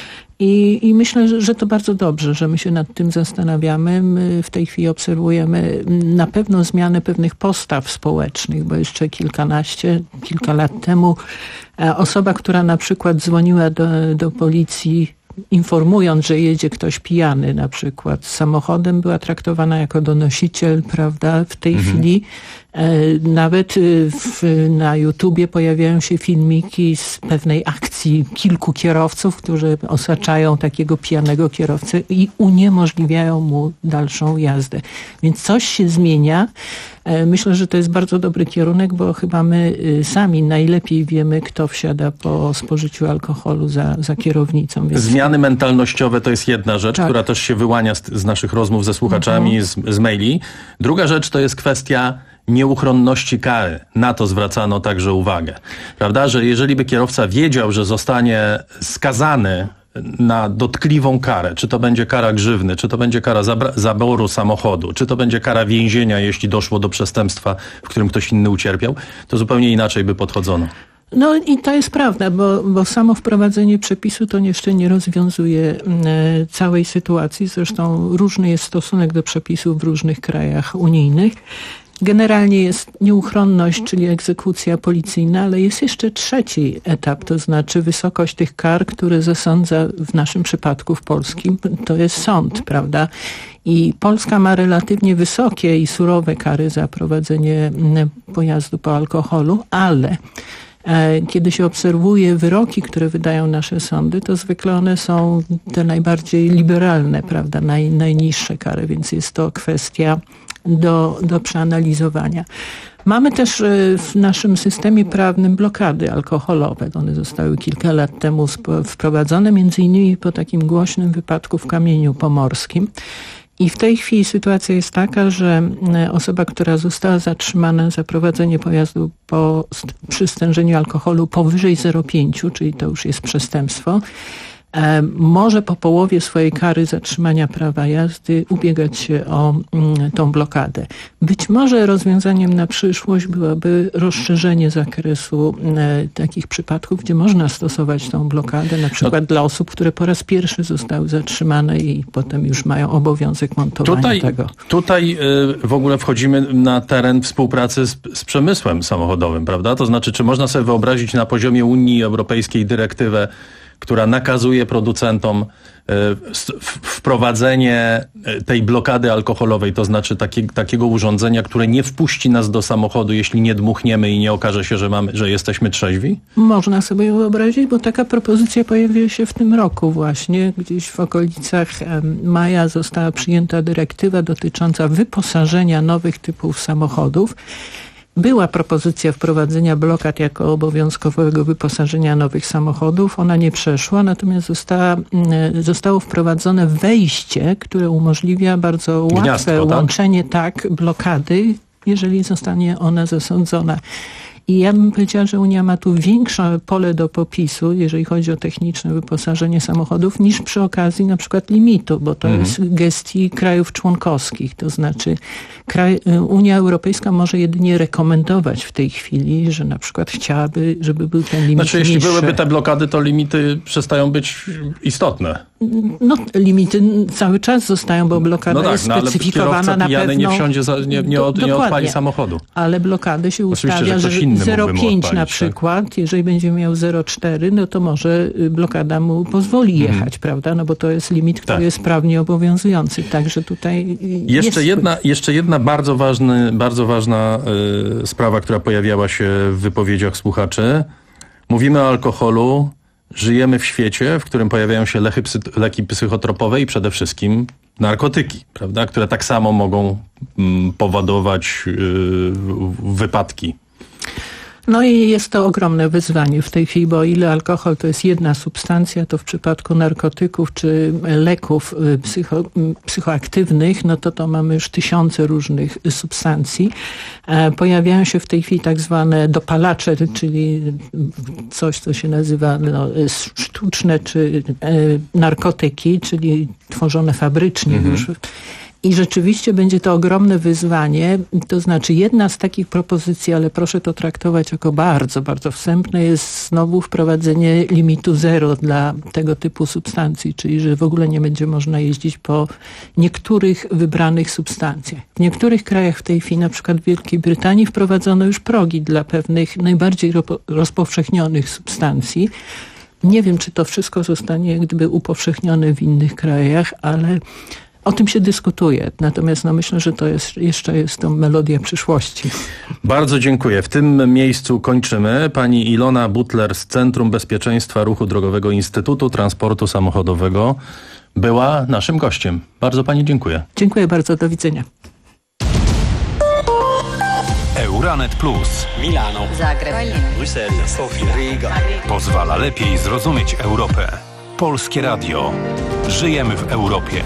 I, I myślę, że, że to bardzo dobrze, że my się nad tym zastanawiamy. My w tej chwili obserwujemy na pewno zmianę pewnych postaw społecznych, bo jeszcze kilkanaście, kilka lat temu osoba, która na przykład dzwoniła do, do policji, informując, że jedzie ktoś pijany na przykład samochodem, była traktowana jako donosiciel, prawda? W tej mhm. chwili e, nawet w, na YouTubie pojawiają się filmiki z pewnej akcji kilku kierowców, którzy osaczają takiego pijanego kierowcę i uniemożliwiają mu dalszą jazdę. Więc coś się zmienia. E, myślę, że to jest bardzo dobry kierunek, bo chyba my y, sami najlepiej wiemy, kto wsiada po spożyciu alkoholu za, za kierownicą. Więc... Zmiany mentalnościowe to jest jedna rzecz, tak. która też się wyłania z, z naszych rozmów ze słuchaczami, mhm. z, z maili. Druga rzecz to jest kwestia nieuchronności kary. Na to zwracano także uwagę. Prawda, że jeżeli by kierowca wiedział, że zostanie skazany na dotkliwą karę, czy to będzie kara grzywny, czy to będzie kara zabra- zaboru samochodu, czy to będzie kara więzienia, jeśli doszło do przestępstwa, w którym ktoś inny ucierpiał, to zupełnie inaczej by podchodzono. No i to jest prawda, bo, bo samo wprowadzenie przepisu to jeszcze nie rozwiązuje e, całej sytuacji. Zresztą różny jest stosunek do przepisów w różnych krajach unijnych. Generalnie jest nieuchronność, czyli egzekucja policyjna, ale jest jeszcze trzeci etap, to znaczy wysokość tych kar, które zasądza w naszym przypadku w polskim, to jest sąd, prawda? I Polska ma relatywnie wysokie i surowe kary za prowadzenie pojazdu po alkoholu, ale kiedy się obserwuje wyroki, które wydają nasze sądy, to zwykle one są te najbardziej liberalne, prawda, Naj, najniższe kary, więc jest to kwestia do, do przeanalizowania. Mamy też w naszym systemie prawnym blokady alkoholowe. One zostały kilka lat temu wprowadzone, między innymi po takim głośnym wypadku w Kamieniu Pomorskim. I w tej chwili sytuacja jest taka, że osoba, która została zatrzymana za prowadzenie pojazdu po, przy stężeniu alkoholu powyżej zero przecinek pięć, czyli to już jest przestępstwo, może po połowie swojej kary zatrzymania prawa jazdy ubiegać się o tą blokadę. Być może rozwiązaniem na przyszłość byłoby rozszerzenie zakresu takich przypadków, gdzie można stosować tą blokadę, na przykład no, dla osób, które po raz pierwszy zostały zatrzymane i potem już mają obowiązek montowania tutaj, tego. Tutaj w ogóle wchodzimy na teren współpracy z, z przemysłem samochodowym, prawda? To znaczy, czy można sobie wyobrazić na poziomie Unii Europejskiej dyrektywę, która nakazuje producentom wprowadzenie tej blokady alkoholowej, to znaczy taki, takiego urządzenia, które nie wpuści nas do samochodu, jeśli nie dmuchniemy i nie okaże się, że, mamy, że jesteśmy trzeźwi? Można sobie wyobrazić, bo taka propozycja pojawiła się w tym roku właśnie. Gdzieś w okolicach maja została przyjęta dyrektywa dotycząca wyposażenia nowych typów samochodów. Była propozycja wprowadzenia blokad jako obowiązkowego wyposażenia nowych samochodów. Ona nie przeszła, natomiast została, zostało wprowadzone wejście, które umożliwia bardzo łatwe Gniazdko, tak? łączenie tak blokady, jeżeli zostanie ona zasądzona. I ja bym powiedziała, że Unia ma tu większe pole do popisu, jeżeli chodzi o techniczne wyposażenie samochodów, niż przy okazji na przykład limitu, bo to mhm. jest gestii krajów członkowskich. To znaczy kraj, Unia Europejska może jedynie rekomendować w tej chwili, że na przykład chciałaby, żeby był ten limit Znaczy jeśli niższy. byłyby te blokady, to limity przestają być istotne. No limity cały czas zostają, bo blokada no tak, jest no, ale specyfikowana na pewno. nie wsiądzie, za, nie, nie, od, nie odpali samochodu. Ale blokady się ustawia, że, że zero przecinek pięć na przykład, tak? Jeżeli będzie miał zero przecinek cztery, no to może blokada mu pozwoli jechać, hmm. prawda? No bo to jest limit, który tak. jest prawnie obowiązujący. Także tutaj jeszcze jest... jedna, jeszcze jedna bardzo, ważny, bardzo ważna y, sprawa, która pojawiała się w wypowiedziach słuchaczy. Mówimy o alkoholu. Żyjemy w świecie, w którym pojawiają się lechy, psy, leki psychotropowe i przede wszystkim narkotyki, prawda, które tak samo mogą mm, powodować yy, wypadki. No i jest to ogromne wyzwanie w tej chwili, bo o ile alkohol to jest jedna substancja, to w przypadku narkotyków czy leków psycho, psychoaktywnych, no to to mamy już tysiące różnych substancji. Pojawiają się w tej chwili tak zwane dopalacze, czyli coś, co się nazywa no, sztuczne czy narkotyki, czyli tworzone fabrycznie mhm. już. I rzeczywiście będzie to ogromne wyzwanie, to znaczy jedna z takich propozycji, ale proszę to traktować jako bardzo, bardzo wstępne, jest znowu wprowadzenie limitu zero dla tego typu substancji, czyli że w ogóle nie będzie można jeździć po niektórych wybranych substancjach. W niektórych krajach w tej chwili, na przykład w Wielkiej Brytanii, wprowadzono już progi dla pewnych najbardziej rozpowszechnionych substancji. Nie wiem, czy to wszystko zostanie jak gdyby upowszechnione w innych krajach, ale o tym się dyskutuje, natomiast no myślę, że to jest jeszcze jest to melodia przyszłości. Bardzo dziękuję. W tym miejscu kończymy. Pani Ilona Butler z Centrum Bezpieczeństwa Ruchu Drogowego Instytutu Transportu Samochodowego była naszym gościem. Bardzo pani dziękuję. Dziękuję bardzo, do widzenia. Euranet Plus. Milano. Zagreb. Bruksela. Sofia. Riga. Pozwala lepiej zrozumieć Europę. Polskie Radio. Żyjemy w Europie.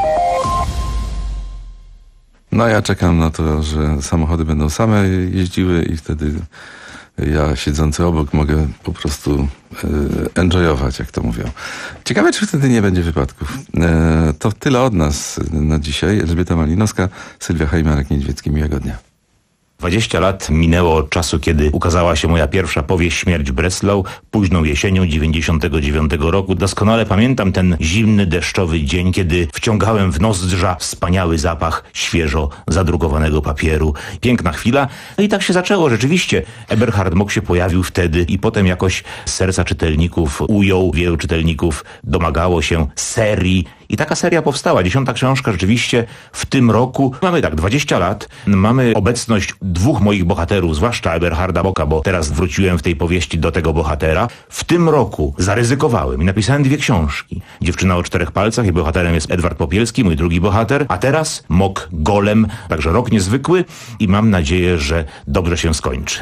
No ja czekam na to, że samochody będą same jeździły i wtedy ja siedzący obok mogę po prostu e, enjoyować, jak to mówią. Ciekawe, czy wtedy nie będzie wypadków. E, to tyle od nas na dzisiaj. Elżbieta Malinowska, Sylwia Hajmarek-Niedźwiecki. Miłego dnia. dwadzieścia lat minęło od czasu, kiedy ukazała się moja pierwsza powieść Śmierć Breslau, późną jesienią dziewięćdziesiątego dziewiątego roku. Doskonale pamiętam ten zimny, deszczowy dzień, kiedy wciągałem w nozdrza wspaniały zapach świeżo zadrukowanego papieru. Piękna chwila. No i tak się zaczęło rzeczywiście. Eberhard Mock się pojawił wtedy i potem jakoś z serca czytelników ujął. Wielu czytelników domagało się serii. I taka seria powstała. Dziesiąta książka rzeczywiście w tym roku. Mamy tak, dwadzieścia lat. Mamy obecność dwóch moich bohaterów, zwłaszcza Eberharda Mocka, bo teraz wróciłem w tej powieści do tego bohatera. W tym roku zaryzykowałem i napisałem dwie książki. Dziewczyna o czterech palcach i bohaterem jest Edward Popielski, mój drugi bohater. A teraz Mock Golem. Także rok niezwykły i mam nadzieję, że dobrze się skończy.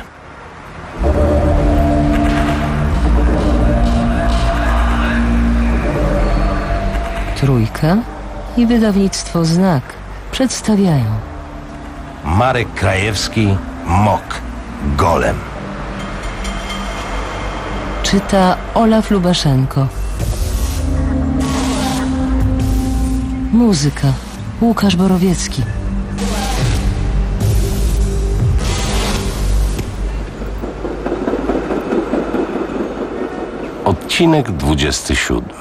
Trójka i wydawnictwo Znak przedstawiają Marek Krajewski, Mock Golem. Czyta Olaf Lubaszenko. Muzyka Łukasz Borowiecki. Odcinek dwudziesty siódmy.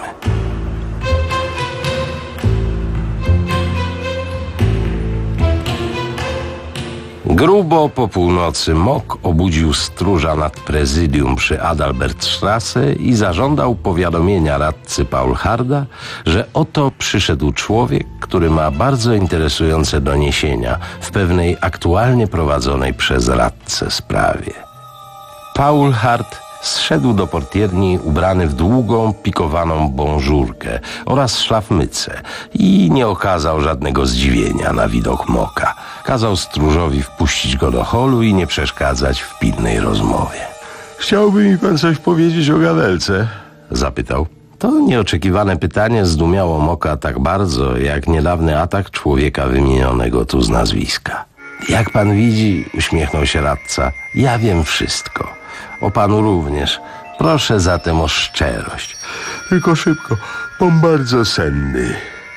Grubo po północy Mok obudził stróża nad prezydium przy Adalbertstrasse i zażądał powiadomienia radcy Paulharda, że oto przyszedł człowiek, który ma bardzo interesujące doniesienia w pewnej aktualnie prowadzonej przez radcę sprawie. Paulhard zszedł do portierni ubrany w długą, pikowaną bonżurkę oraz szlafmycę i nie okazał żadnego zdziwienia na widok Moka. Kazał stróżowi wpuścić go do holu i nie przeszkadzać w pilnej rozmowie. Chciałby mi pan coś powiedzieć o Gawelce? Zapytał. To nieoczekiwane pytanie zdumiało Moka tak bardzo, jak niedawny atak człowieka wymienionego tu z nazwiska. Jak pan widzi, uśmiechnął się radca, ja wiem wszystko. O panu również. Proszę zatem o szczerość. Tylko szybko, pan bardzo senny.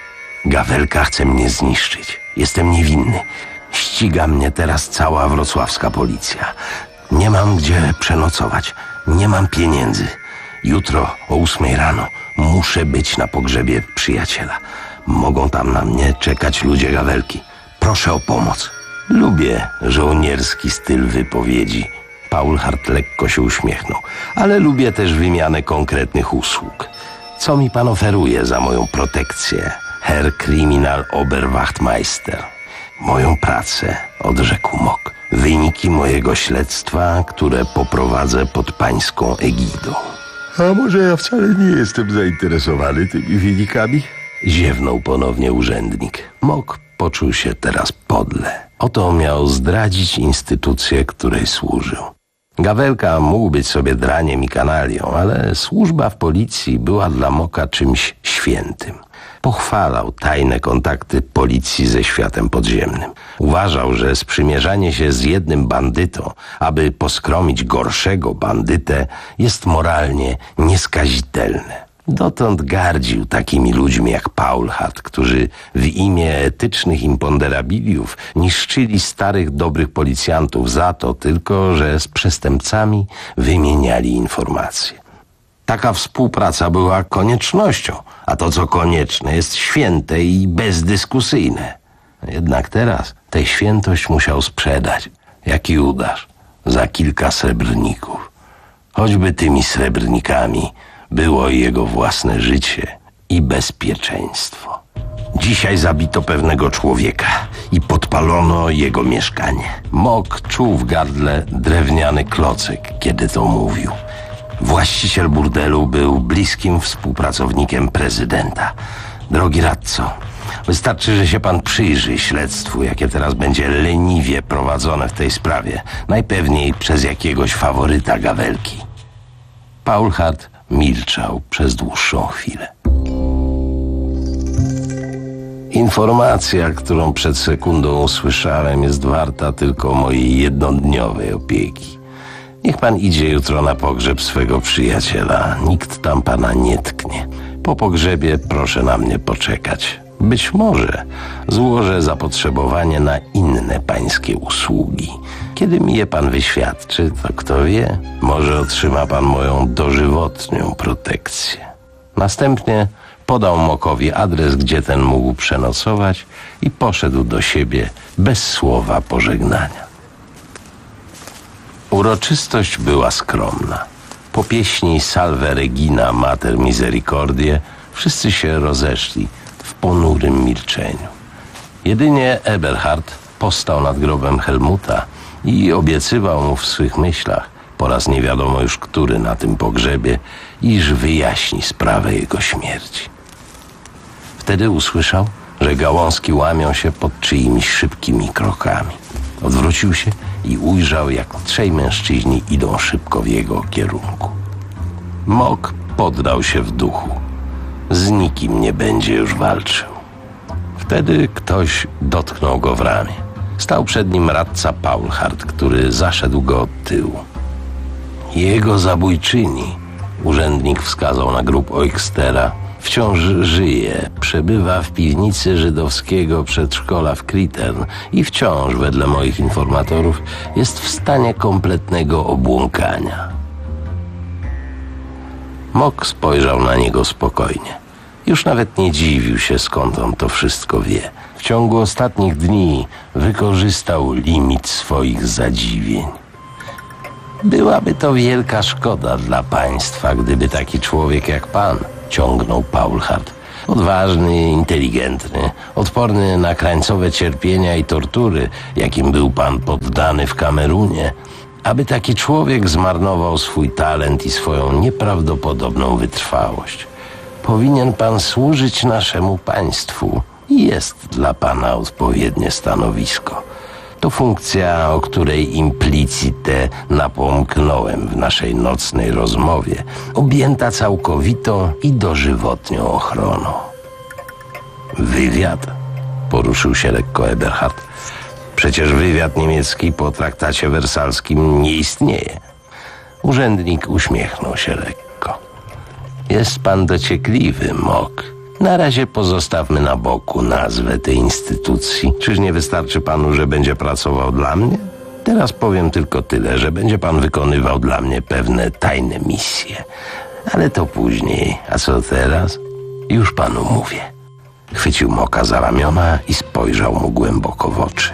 Gawelka chce mnie zniszczyć. Jestem niewinny. Ściga mnie teraz cała wrocławska policja. Nie mam gdzie przenocować. Nie mam pieniędzy. Jutro o ósmej rano muszę być na pogrzebie przyjaciela. Mogą tam na mnie czekać ludzie Gawelki. Proszę o pomoc. Lubię żołnierski styl wypowiedzi. Paulhard lekko się uśmiechnął. Ale lubię też wymianę konkretnych usług. Co mi pan oferuje za moją protekcję, Herr Kriminal Oberwachtmeister? Moją pracę, odrzekł Mok. Wyniki mojego śledztwa, które poprowadzę pod pańską egidą. A może ja wcale nie jestem zainteresowany tymi wynikami? Ziewnął ponownie urzędnik. Mok poczuł się teraz podle. Oto miał zdradzić instytucję, której służył. Gawelka mógł być sobie draniem i kanalią, ale służba w policji była dla Moka czymś świętym. Pochwalał tajne kontakty policji ze światem podziemnym. Uważał, że sprzymierzanie się z jednym bandytą, aby poskromić gorszego bandytę, jest moralnie nieskazitelne. Dotąd gardził takimi ludźmi jak Paulhard, którzy w imię etycznych imponderabiliów niszczyli starych, dobrych policjantów za to tylko, że z przestępcami wymieniali informacje. Taka współpraca była koniecznością, a to, co konieczne, jest święte i bezdyskusyjne. Jednak teraz tę świętość musiał sprzedać, jak Judasz, za kilka srebrników. Choćby tymi srebrnikami było jego własne życie i bezpieczeństwo. Dzisiaj zabito pewnego człowieka i podpalono jego mieszkanie. Mok czuł w gardle drewniany klocek, kiedy to mówił. Właściciel burdelu był bliskim współpracownikiem prezydenta. Drogi radco, wystarczy, że się pan przyjrzy śledztwu, jakie teraz będzie leniwie prowadzone w tej sprawie. Najpewniej przez jakiegoś faworyta Gawelki. Paulhard milczał przez dłuższą chwilę. Informacja, którą przed sekundą usłyszałem, jest warta tylko mojej jednodniowej opieki. Niech pan idzie jutro na pogrzeb swego przyjaciela. Nikt tam pana nie tknie. Po pogrzebie proszę na mnie poczekać. Być może złożę zapotrzebowanie na inne pańskie usługi. Kiedy mi je pan wyświadczy, to kto wie, może otrzyma pan moją dożywotnią protekcję. Następnie podał Mokowi adres, gdzie ten mógł przenocować i poszedł do siebie bez słowa pożegnania. Uroczystość była skromna. Po pieśni Salve Regina Mater Misericordiae wszyscy się rozeszli w ponurym milczeniu. Jedynie Eberhard postał nad grobem Helmuta i obiecywał mu w swych myślach, po raz nie wiadomo już który na tym pogrzebie, iż wyjaśni sprawę jego śmierci. Wtedy usłyszał, że gałązki łamią się pod czyimiś szybkimi krokami. Odwrócił się i ujrzał, jak trzej mężczyźni idą szybko w jego kierunku. Mok poddał się w duchu. Z nikim nie będzie już walczył. Wtedy ktoś dotknął go w ramię. Stał przed nim radca Paulhard, który zaszedł go od tyłu. Jego zabójczyni, urzędnik wskazał na grób Oikstera, wciąż żyje, przebywa w piwnicy żydowskiego przedszkola w Kritern i wciąż, wedle moich informatorów, jest w stanie kompletnego obłąkania. Mok spojrzał na niego spokojnie. Już nawet nie dziwił się, skąd on to wszystko wie. w ciągu ostatnich dni wykorzystał limit swoich zadziwień. Byłaby to wielka szkoda dla państwa, gdyby taki człowiek jak pan, ciągnął Paulhardt, odważny, inteligentny, odporny na krańcowe cierpienia i tortury, jakim był pan poddany w Kamerunie, aby taki człowiek zmarnował swój talent i swoją nieprawdopodobną wytrwałość. Powinien pan służyć naszemu państwu i jest dla pana odpowiednie stanowisko. To funkcja, o której implicite napomknąłem w naszej nocnej rozmowie, objęta całkowitą i dożywotnią ochroną. Wywiad? Poruszył się lekko Eberhard. Przecież wywiad niemiecki po traktacie wersalskim nie istnieje. Urzędnik uśmiechnął się lekko. Jest pan dociekliwy, Mock. Na razie pozostawmy na boku nazwę tej instytucji. Czyż nie wystarczy panu, że będzie pracował dla mnie? Teraz powiem tylko tyle, że będzie pan wykonywał dla mnie pewne tajne misje. Ale to później. A co teraz? Już panu mówię. Chwycił Mocka za ramiona i spojrzał mu głęboko w oczy.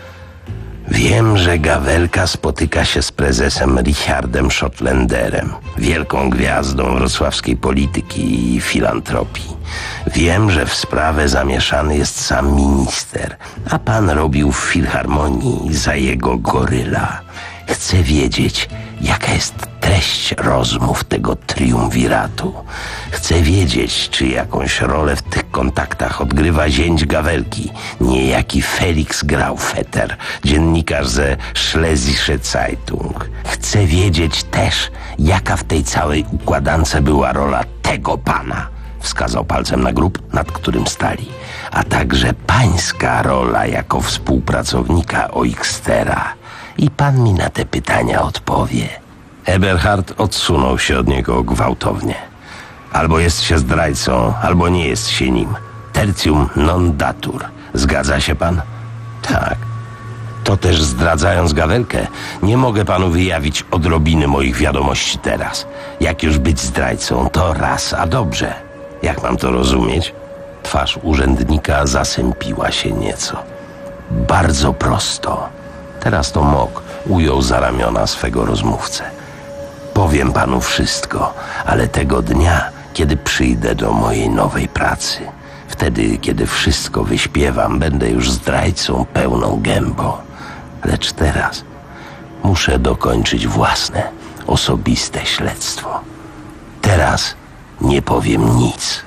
Wiem, że Gawelka spotyka się z prezesem Richardem Schottlanderem, wielką gwiazdą wrocławskiej polityki i filantropii. Wiem, że w sprawę zamieszany jest sam minister, a pan robił w filharmonii za jego goryla. Chcę wiedzieć, jaka jest treść rozmów tego triumviratu. Chcę wiedzieć, czy jakąś rolę w tych kontaktach odgrywa zięć Gawelki, niejaki Felix Graufetter, dziennikarz ze Schlesische Zeitung. Chcę wiedzieć też, jaka w tej całej układance była rola tego pana, wskazał palcem na grób, nad którym stali, a także pańska rola jako współpracownika Oixtera. I pan mi na te pytania odpowie. Eberhard odsunął się od niego gwałtownie. Albo jest się zdrajcą, albo nie jest się nim. Tertium non datur. Zgadza się pan? Tak. To też zdradzając Gawelkę, nie mogę panu wyjawić odrobiny moich wiadomości teraz. Jak już być zdrajcą, to raz, a dobrze. Jak mam to rozumieć? Twarz urzędnika zasępiła się nieco. Bardzo prosto. Teraz to Mock ujął za ramiona swego rozmówcę. Powiem panu wszystko, ale tego dnia, kiedy przyjdę do mojej nowej pracy, wtedy, kiedy wszystko wyśpiewam, będę już zdrajcą pełną gębą. Lecz teraz muszę dokończyć własne, osobiste śledztwo. Teraz nie powiem nic.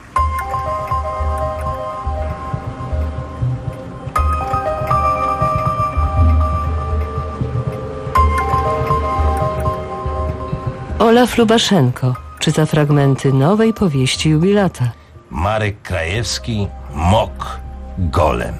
Olaf Lubaszenko czyta fragmenty nowej powieści jubilata. Marek Krajewski, Mock, Golem.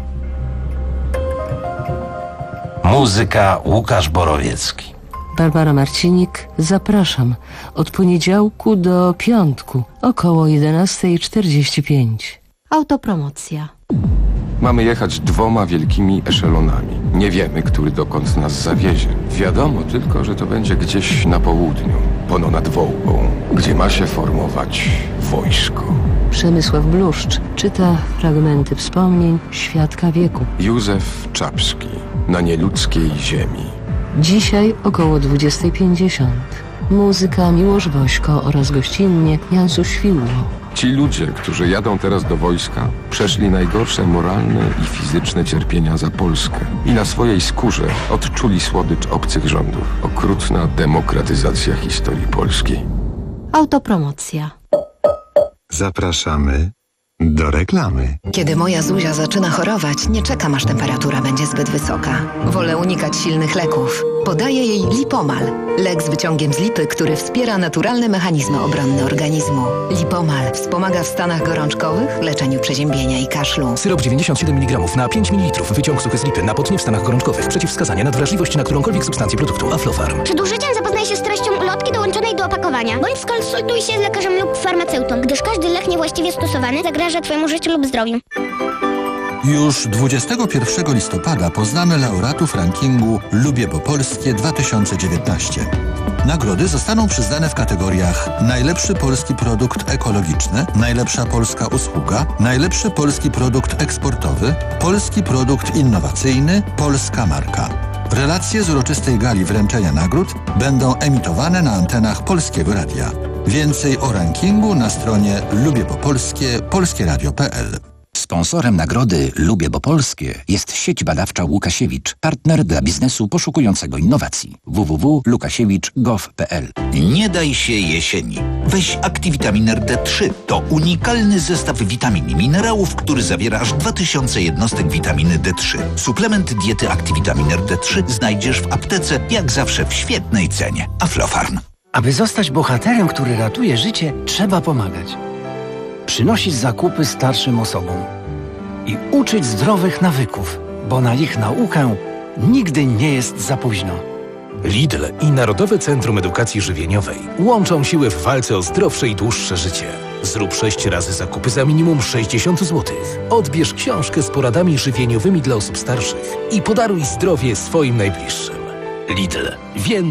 Muzyka Łukasz Borowiecki. Barbara Marcinik, zapraszam od poniedziałku do piątku około jedenasta czterdzieści pięć. Autopromocja. Mamy jechać dwoma wielkimi eszelonami. Nie wiemy, który dokąd nas zawiezie. Wiadomo tylko, że to będzie gdzieś na południu, pono nad Wołgą, gdzie ma się formować wojsko. Przemysław Bluszcz czyta fragmenty wspomnień świadka wieku. Józef Czapski, na nieludzkiej ziemi. Dzisiaj około dwudziesta pięćdziesiąt. Muzyka Miłosz Wośko oraz gościnnie Jansu Świłło. Ci ludzie, którzy jadą teraz do wojska, przeszli najgorsze moralne i fizyczne cierpienia za Polskę i na swojej skórze odczuli słodycz obcych rządów. Okrutna demokratyzacja historii polskiej. Autopromocja. Zapraszamy do reklamy. Kiedy moja Zuzia zaczyna chorować, nie czekam, aż temperatura będzie zbyt wysoka. Wolę unikać silnych leków. Podaję jej Lipomal. Lek z wyciągiem z lipy, który wspiera naturalne mechanizmy obronne organizmu. Lipomal wspomaga w stanach gorączkowych, leczeniu przeziębienia i kaszlu. Syrop dziewięćdziesiąt siedem miligramów na pięć mililitrów. Wyciąg suchy z lipy na potnie w stanach gorączkowych. Przeciwwskazania na wrażliwość na którąkolwiek substancję produktu Aflofarm. Przed użyciem zapoznaj się z treścią ulotki dołączonej do opakowania, bądź skonsultuj się z lekarzem lub farmaceutą, gdyż każdy lek niewłaściwie stosowany zagraża Twojemu życiu lub zdrowiu. Już dwudziestego pierwszego listopada poznamy laureatów rankingu Lubię Bo Polskie dwa tysiące dziewiętnaście. Nagrody zostaną przyznane w kategoriach najlepszy polski produkt ekologiczny, najlepsza polska usługa, najlepszy polski produkt eksportowy, polski produkt innowacyjny, polska marka. Relacje z uroczystej gali wręczenia nagród będą emitowane na antenach Polskiego Radia. Więcej o rankingu na stronie lubię bo polskie polskie radio kropka p l. Sponsorem nagrody Lubię bo Polskie jest sieć badawcza Łukasiewicz, partner dla biznesu poszukującego innowacji. w w w kropka lukasiewicz kropka gov kropka p l. Nie daj się jesieni. Weź Activitamin D trzy. To unikalny zestaw witamin i minerałów, który zawiera aż dwa tysiące jednostek witaminy D trzy. Suplement diety Activitamin D trzy znajdziesz w aptece, jak zawsze w świetnej cenie. Aflofarm. Aby zostać bohaterem, który ratuje życie, trzeba pomagać. Przynosić zakupy starszym osobom i uczyć zdrowych nawyków, bo na ich naukę nigdy nie jest za późno. Lidl i Narodowe Centrum Edukacji Żywieniowej łączą siły w walce o zdrowsze i dłuższe życie. Zrób sześć razy zakupy za minimum sześćdziesiąt złotych. Odbierz książkę z poradami żywieniowymi dla osób starszych i podaruj zdrowie swoim najbliższym. Lidl. Więcej